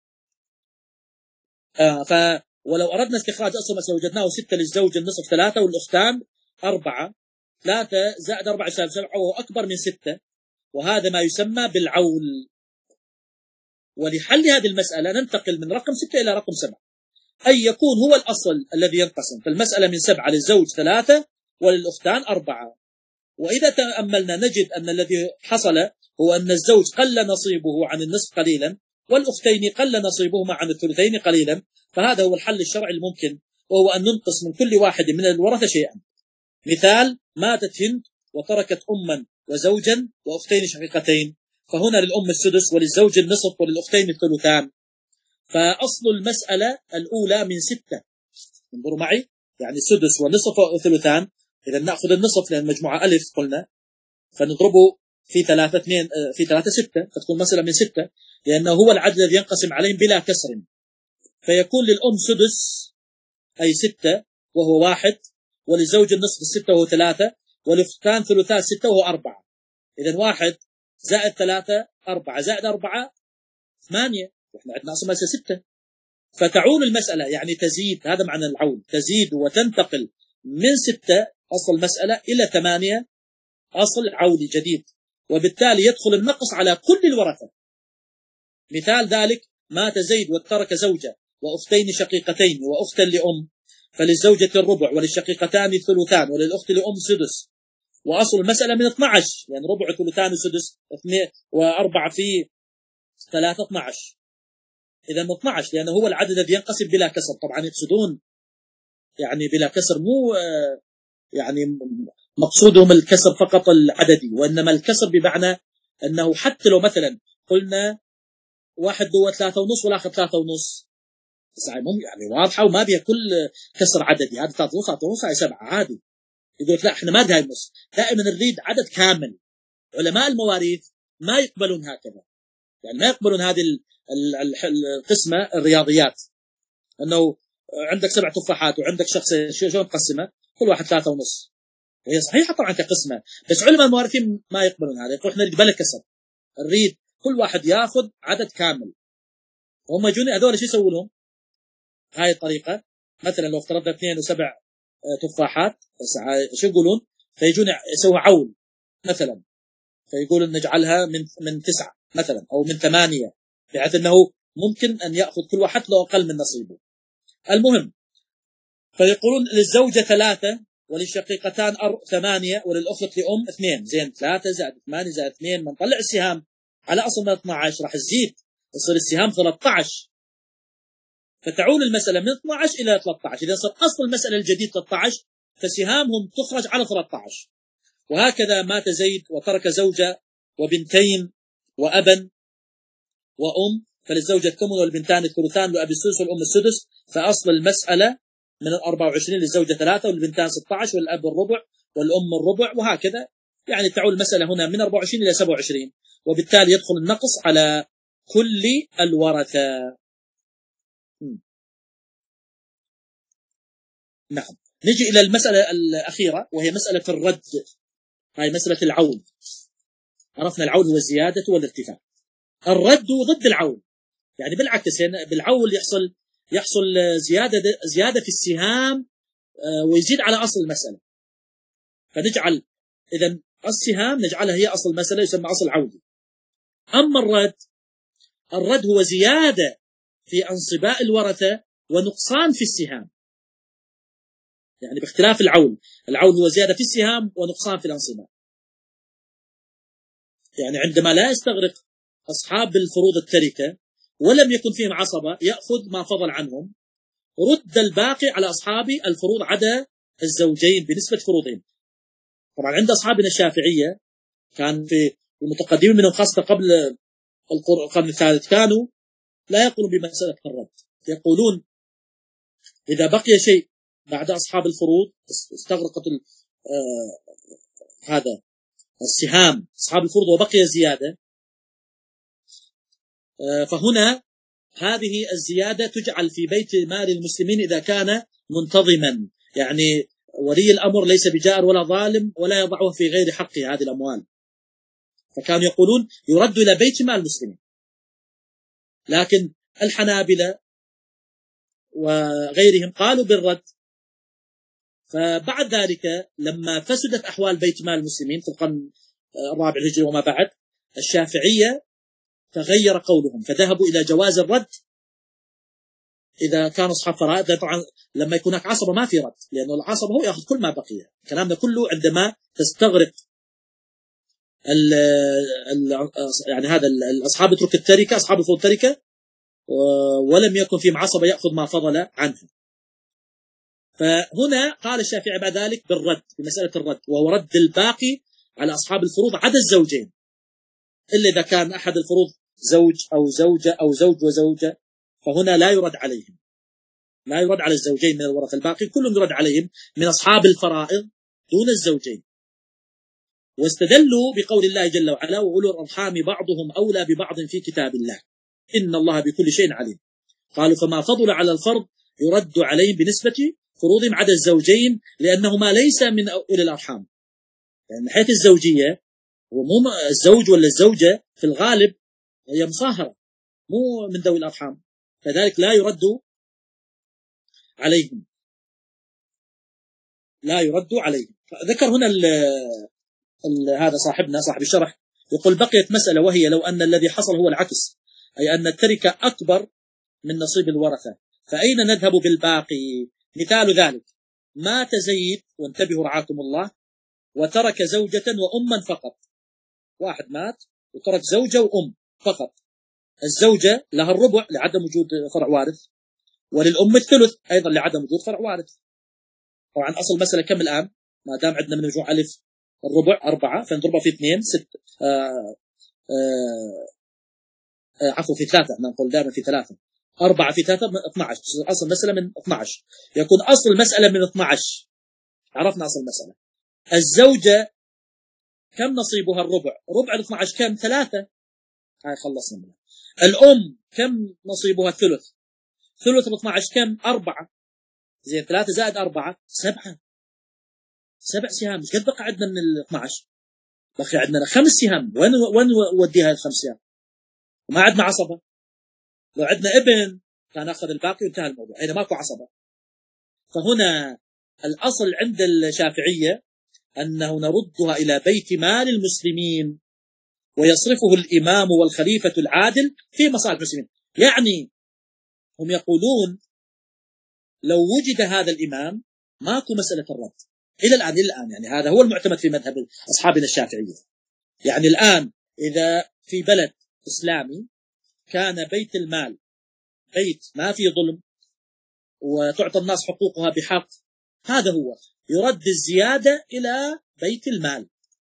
Speaker 1: آه ف ولو أردنا استخراج أصل المسألة وجدناه ستة للزوج، النصف ثلاثة، والأختان أربعة. ثلاثة زائد أربعة يساوي سبعة، وهو أكبر من ستة، وهذا ما يسمى بالعول. ولحل هذه المسألة ننتقل من رقم ستة إلى رقم سبعة، أي يكون هو الأصل الذي ينقسم. فالمسألة من سبعة للزوج ثلاثة وللأختان أربعة. وإذا تأملنا نجد أن الذي حصل هو أن الزوج قل نصيبه عن النصف قليلا، والأختين قل نصيبهما عن الثلثين قليلا. فهذا هو الحل الشرعي الممكن، وهو أن ننقص من كل واحد من الورثة شيئا. مثال: ماتت هند وتركت أما وزوجا وأختين شقيقتين، فهنا للأم السدس وللزوج النصف وللأختين الثلثان. فأصل المسألة الأولى من ستة، انظروا معي، يعني سدس ونصف وثلثان. إذا نأخذ النصف لأن مجموعة ألف قلنا، فنضربه في ثلاثة اثنين في ثلاثة ستة، فتكون مسألة من ستة، لأنه هو العدد الذي ينقسم عليهم بلا كسر. فيكون للأم سدس أي ستة وهو واحد، وللزوج النصف الستة وهو ثلاثة، والأختان ثلثاء ستة وهو أربعة. إذن واحد زائد ثلاثة أربعة، زائد أربعة ثمانية، وإحنا عندنا أصل مسألة ستة. فتعول المسألة يعني تزيد، هذا معنى العول، تزيد وتنتقل من ستة أصل المسألة إلى ثمانية أصل عولي جديد، وبالتالي يدخل النقص على كل الورثة. مثال ذلك: مات زيد وترك زوجة وأختين شقيقتين وأختا لأم، فللزوجة الربع وللشقيقتان الثلثان وللأخت لأم سدس. وأصل المسألة من اثني عشر، يعني ربع ثلثان وسدس، اثنين وأربعة في ثلاثة اثني عشر. إذا اثني عشر لأنه هو العدد الذي ينقسم بلا كسر. طبعا يقصدون يعني بلا كسر، مو يعني مقصودهم الكسر فقط العددي، وإنما الكسر بمعنى أنه حتى لو مثلا قلنا واحد هو ثلاثة ونص والآخر ثلاثة ونص، يعني واضحة وما بيها كل كسر عددي، هذا ثلاثة ونص ثلاثة ونص هاي سبعة عادي. يقول لا احنا ما هاي النص، دائما نريد عدد كامل. علماء المواريث ما يقبلون هكذا، يعني ما يقبلون هذه القسمة الرياضيات، أنه عندك سبع تفاحات وعندك شخص شو نقسمه كل واحد ثلاثة ونص. هي صحيحة طبعا كقسمة، بس علماء المواريثين ما يقبلون هذا، يقول احنا نريد بلا كسر، نريد كل واحد ياخذ عدد كامل. وهم يجون هذول شو يسوون لهم هاي الطريقة؟ مثلا لو افترضنا اثنين وسبع تفاحات، شو يقولون؟ فيجون يسووا عول مثلا، فيقولون نجعلها من من تسعة مثلا أو من ثمانية، بحيث أنه ممكن أن يأخذ كل واحد له أقل من نصيبه. المهم، فيقولون للزوجة ثلاثة وللشقيقتان أر... ثمانية وللأخت لأم اثنين. زين، ثلاثة زائد ثمانية زائد اثنين، من طلع السهام على أصل من اثني عشر راح تزيد، يصير السهام ثلاثة عشر، فتعول المسألة من اثني عشر إلى ثلاثة عشر. إذا صار أصل المسألة الجديد ثلاثة عشر، فسهامهم تخرج على ثلاثة عشر. وهكذا مات زيد وترك زوجة وبنتين وأبا وأم، فللزوجة الثمن والبنتان الثلثان لأبي السدس والأم السدس. فأصل المسألة من الأربعة وعشرين للزوجة ثلاثة والبنتان ستة عشر والأب الربع والأم الربع، وهكذا يعني تعول المسألة هنا من أربعة وعشرين إلى سبعة وعشرين، وبالتالي يدخل النقص على كل الورثة. نعم، نجي إلى المسألة الأخيرة وهي مسألة الرد. هاي مسألة العول. عرفنا العول هو الزيادة والارتفاع، الرد ضد العول، يعني بالعكس، يعني بالعول يحصل يحصل زيادة زيادة في السهام ويزيد على أصل المسألة. فنجعل إذن السهام نجعلها هي أصل المسألة، يسمى أصل عودي. أما الرد، الرد هو زيادة في أنصباء الورثة ونقصان في السهام، يعني باختلاف العول. العول هو زيادة في السهام ونقصان في الأنصباء. يعني عندما لا يستغرق أصحاب الفروض التركة ولم يكن فيهم عصبة يأخذ ما فضل عنهم، رد الباقي على أصحاب الفروض عدا الزوجين بنسبة فروضهم. طبعا عند أصحابنا الشافعية كان في المتقدمين منهم خاصة قبل القرن الثالث كانوا لا يقولون بمسألة الرد، يقولون إذا بقي شيء بعد أصحاب الفروض استغرقت آه هذا السهام أصحاب الفروض وبقي زيادة، آه فهنا هذه الزيادة تجعل في بيت مال المسلمين إذا كان منتظما، يعني ولي الأمر ليس بجائر ولا ظالم ولا يضعه في غير حقه هذه الأموال، فكانوا يقولون يرد إلى بيت مال المسلمين. لكن الحنابلة وغيرهم قالوا بالرد. فبعد ذلك لما فسدت أحوال بيت مال المسلمين في القرن الرابع الهجري وما بعد، الشافعية تغير قولهم فذهبوا إلى جواز الرد إذا كانوا أصحاب فرائض. طبعا لما يكون هناك عصبة ما في رد، لأنه العصبة هو يأخذ كل ما بقي. الكلام ده كله عندما تستغرق ال ال يعني هذا الأصحاب يترك التركة، أصحاب الفروض التركة ولم يكن فيهم عصبة يأخذ ما فضل عنها. فهنا قال الشافعي بعد ذلك بالرد، بمسألة الرد، وهو رد الباقي على أصحاب الفروض عدا الزوجين، إلا إذا كان أحد الفروض زوج أو زوجة أو زوج وزوجة، فهنا لا يرد عليهم، لا يرد على الزوجين من الورثة، الباقي كلهم يرد عليهم من أصحاب الفرائض دون الزوجين. واستدلوا بقول الله جل وعلا: وأولو الأرحام بعضهم أولى ببعض في كتاب الله إن الله بكل شيء عليم. قالوا فما فضل على الفرض يرد عليهم بنسبة فروضهم عدا الزوجين، لأنهما ليس من أولي الأرحام. يعني من حيث الزوجية ومو الزوج ولا الزوجة في الغالب هي مصاهرة، مو من ذوي الأرحام، فذلك لا يرد عليهم، لا يرد عليهم. ذكر هنا ال ال هذا صاحبنا صاحب الشرح يقول: بقيت مسألة، وهي لو أن الذي حصل هو العكس، أي أن التركة أكبر من نصيب الورثة، فأين نذهب بالباقي؟ مثال ذلك: مات زيد، وانتبهوا رعاكم الله، وترك زوجة وأما فقط. واحد مات وترك زوجة وأم فقط. الزوجة لها الربع لعدم وجود فرع وارث، وللأم الثلث أيضا لعدم وجود فرع وارث. طبعا أصل مسألة كم الآن؟ ما دام عندنا من مجموع ألف الربع أربعة، فنضربها في اثنين ست، آه آه آه عفوا في ثلاثة، نقول دائما في ثلاثة، أربعة في ثلاثة من اثني عشر. أصل مسألة من اثني عشر، يكون أصل المسألة من اثني عشر. عرفنا أصل المسألة. الزوجة كم نصيبها؟ الربع. ربع ال اثني عشر كم؟ ثلاثة. هاي خلصنا منها. الأم كم نصيبها؟ الثلث. ثلث ال اثني عشر كم؟ أربعة. زين ثلاثة زائد أربعة سبعة. سبع سهام. مش قد بقى عندنا من ال اثني عشر؟ بقي عندنا خمس سهام. وين وين وديها الخمس سهام؟ وما عندنا عصبة. لو عندنا ابن كان أخذ الباقي وانتهى الموضوع. هنا ماكو عصبة. فهنا الأصل عند الشافعية أنه نردها إلى بيت مال المسلمين، ويصرفه الإمام والخليفة العادل في مصالح المسلمين. يعني هم يقولون لو وجد هذا الإمام ماكو مسألة الرد إلى الآن. إلى الآن يعني هذا هو المعتمد في مذهب أصحابنا الشافعية. يعني الآن إذا في بلد إسلامي كان بيت المال بيت ما في ظلم وتعطى الناس حقوقها بحق، هذا هو يرد الزيادة إلى بيت المال،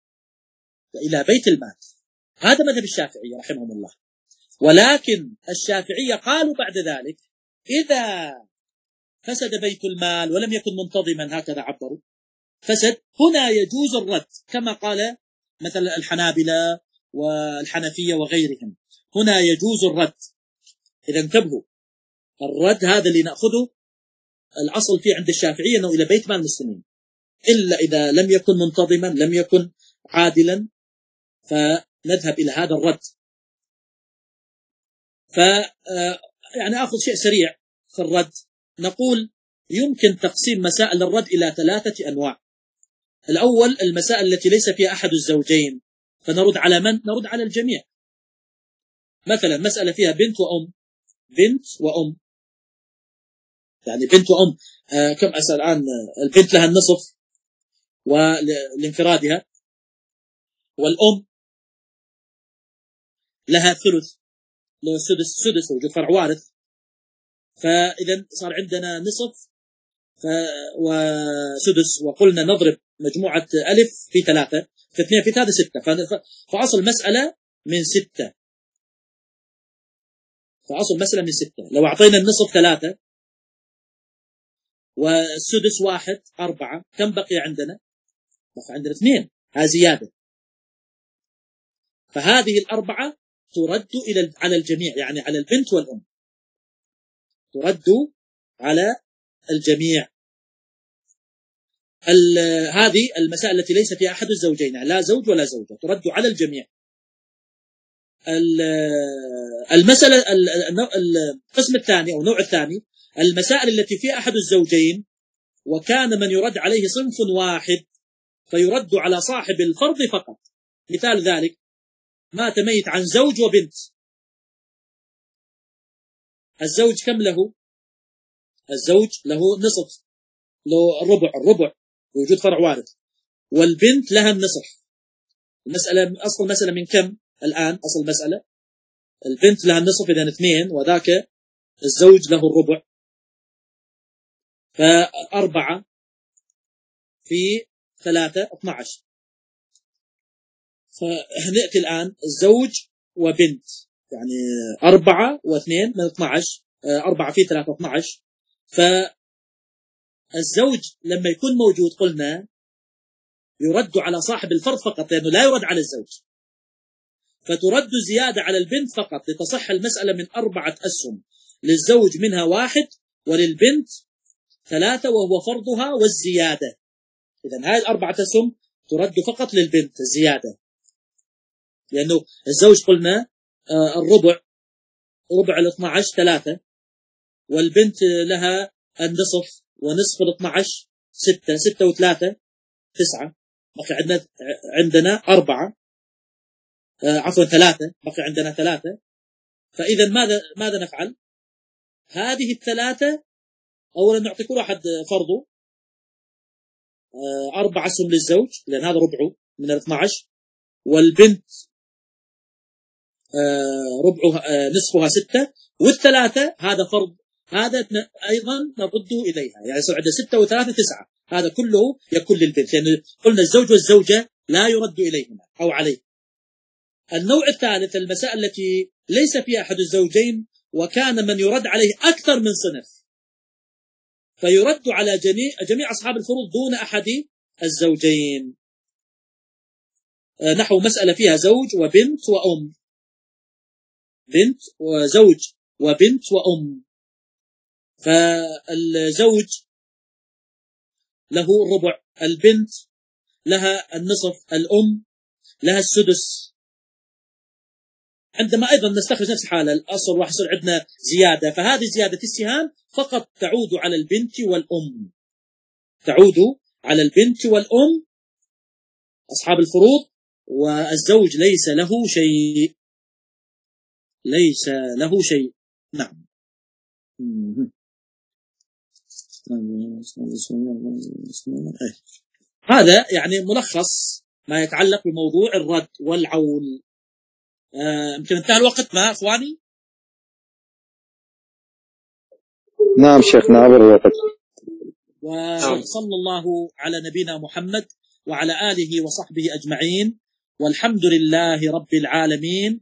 Speaker 1: إلى بيت المال. هذا مذهب الشافعية رحمهم الله. ولكن الشافعية قالوا بعد ذلك إذا فسد بيت المال ولم يكن منتظما، هكذا عبروا، فسد، هنا يجوز الرد، كما قال مثلا الحنابلة والحنفية وغيرهم، هنا يجوز الرد. إذا انتبهوا، الرد هذا اللي نأخذه الأصل فيه عند الشافعية أنه إلى بيت مال المسلمين، إلا إذا لم يكن منتظما لم يكن عادلا، فنذهب إلى هذا الرد. ف يعني أخذ شيء سريع في الرد، نقول يمكن تقسيم مسائل الرد إلى ثلاثة أنواع. الأول المسائل التي ليس فيها أحد الزوجين، فنرد على من؟ نرد على الجميع. مثلا مسألة فيها بنت وأم، بنت وأم، يعني بنت وأم، آه كم أسأل الآن؟ البنت لها النصف ولانفرادها، والأم لها ثلث، لها سدس، سدس وجود فرع وارث. فإذا صار عندنا نصف وسدس، وقلنا نضرب مجموعة ألف في ثلاثة، في اثنين في ثلاثة ستة، فأصل مسألة من ستة، فأصل مسألة من ستة. لو أعطينا النصف ثلاثة والسدس واحد أربعة، كم بقي عندنا؟ بقي عندنا اثنين، هذه زيادة. فهذه الأربعة ترد إلى على الجميع، يعني على البنت والأم، ترد على الجميع. هذه المسائل التي ليس فيها أحد الزوجين، لا زوج ولا زوجة، ترد على الجميع. المسألة القسم الثاني أو النوع الثاني، المسائل التي فيها أحد الزوجين وكان من يرد عليه صنف واحد فيرد على صاحب الفرض فقط. مثال ذلك: مات ميت عن زوج وبنت. الزوج كم له؟ الزوج له نصف، له الربع، الربع وجود فرع وارث، والبنت لها النصف. المسألة أصل المسألة من كم الآن؟ أصل المسألة البنت لها النصف، إذن اثنين، وذاك الزوج له الربع، فأربعة في ثلاثة اثنى عشر. فنأتي الآن الزوج وبنت، يعني أربعة واثنين من اثنى عشر، أربعة في ثلاثة اثنى عشر. فالزوج لما يكون موجود قلنا يرد على صاحب الفرض فقط، لأنه لا يرد على الزوج، فترد زيادة على البنت فقط لتصح المسألة من أربعة أسهم، للزوج منها واحد وللبنت ثلاثة وهو فرضها والزيادة. إذن هاي الأربعة أسهم ترد فقط للبنت الزيادة، لأنه الزوج قلنا الربع، ربع الاثنى عشر ثلاثة، والبنت لها النصف، ونصف الاثنى عشر ستة، ستة وثلاثة تسعة، بقي عندنا عندنا أربعة، آه عفوا ثلاثة، بقي عندنا ثلاثة. فإذا ماذا ماذا نفعل؟ هذه الثلاثة أولا نعطي كل واحد فرضه، آه أربع أسهم للزوج لأن هذا ربعه من الاثنى عشر، والبنت آه ربعها آه نصفها ستة، والثلاثة هذا فرض، هذا أيضا نرده إليها، يعني يصير عندنا ستة وثلاثة تسعة، هذا كله يكون للبنت، لأن يعني قلنا الزوج والزوجة لا يرد إليهما أو عليه. النوع الثالث المسائل التي ليس فيها أحد الزوجين وكان من يرد عليه أكثر من صنف، فيرد على جميع جميع أصحاب الفروض دون أحد الزوجين. نحو مسألة فيها زوج وبنت وأم، بنت وزوج وبنت وأم، فالزوج له الربع، البنت لها النصف، الأم لها السدس. عندما أيضا نستخرج نفس الحالة، الأصل راح يصير عندنا زيادة، فهذه زيادة السهام فقط تعود على البنت والأم، تعود على البنت والأم أصحاب الفروض، والزوج ليس له شيء، ليس له شيء. نعم. هذا يعني ملخص ما يتعلق بموضوع الرد والعول. يمكن آه انتهى الوقت ما أخواني؟
Speaker 4: نعم شيخنا عبر الوقت.
Speaker 1: وصلى الله على نبينا محمد وعلى آله وصحبه أجمعين، والحمد لله رب العالمين.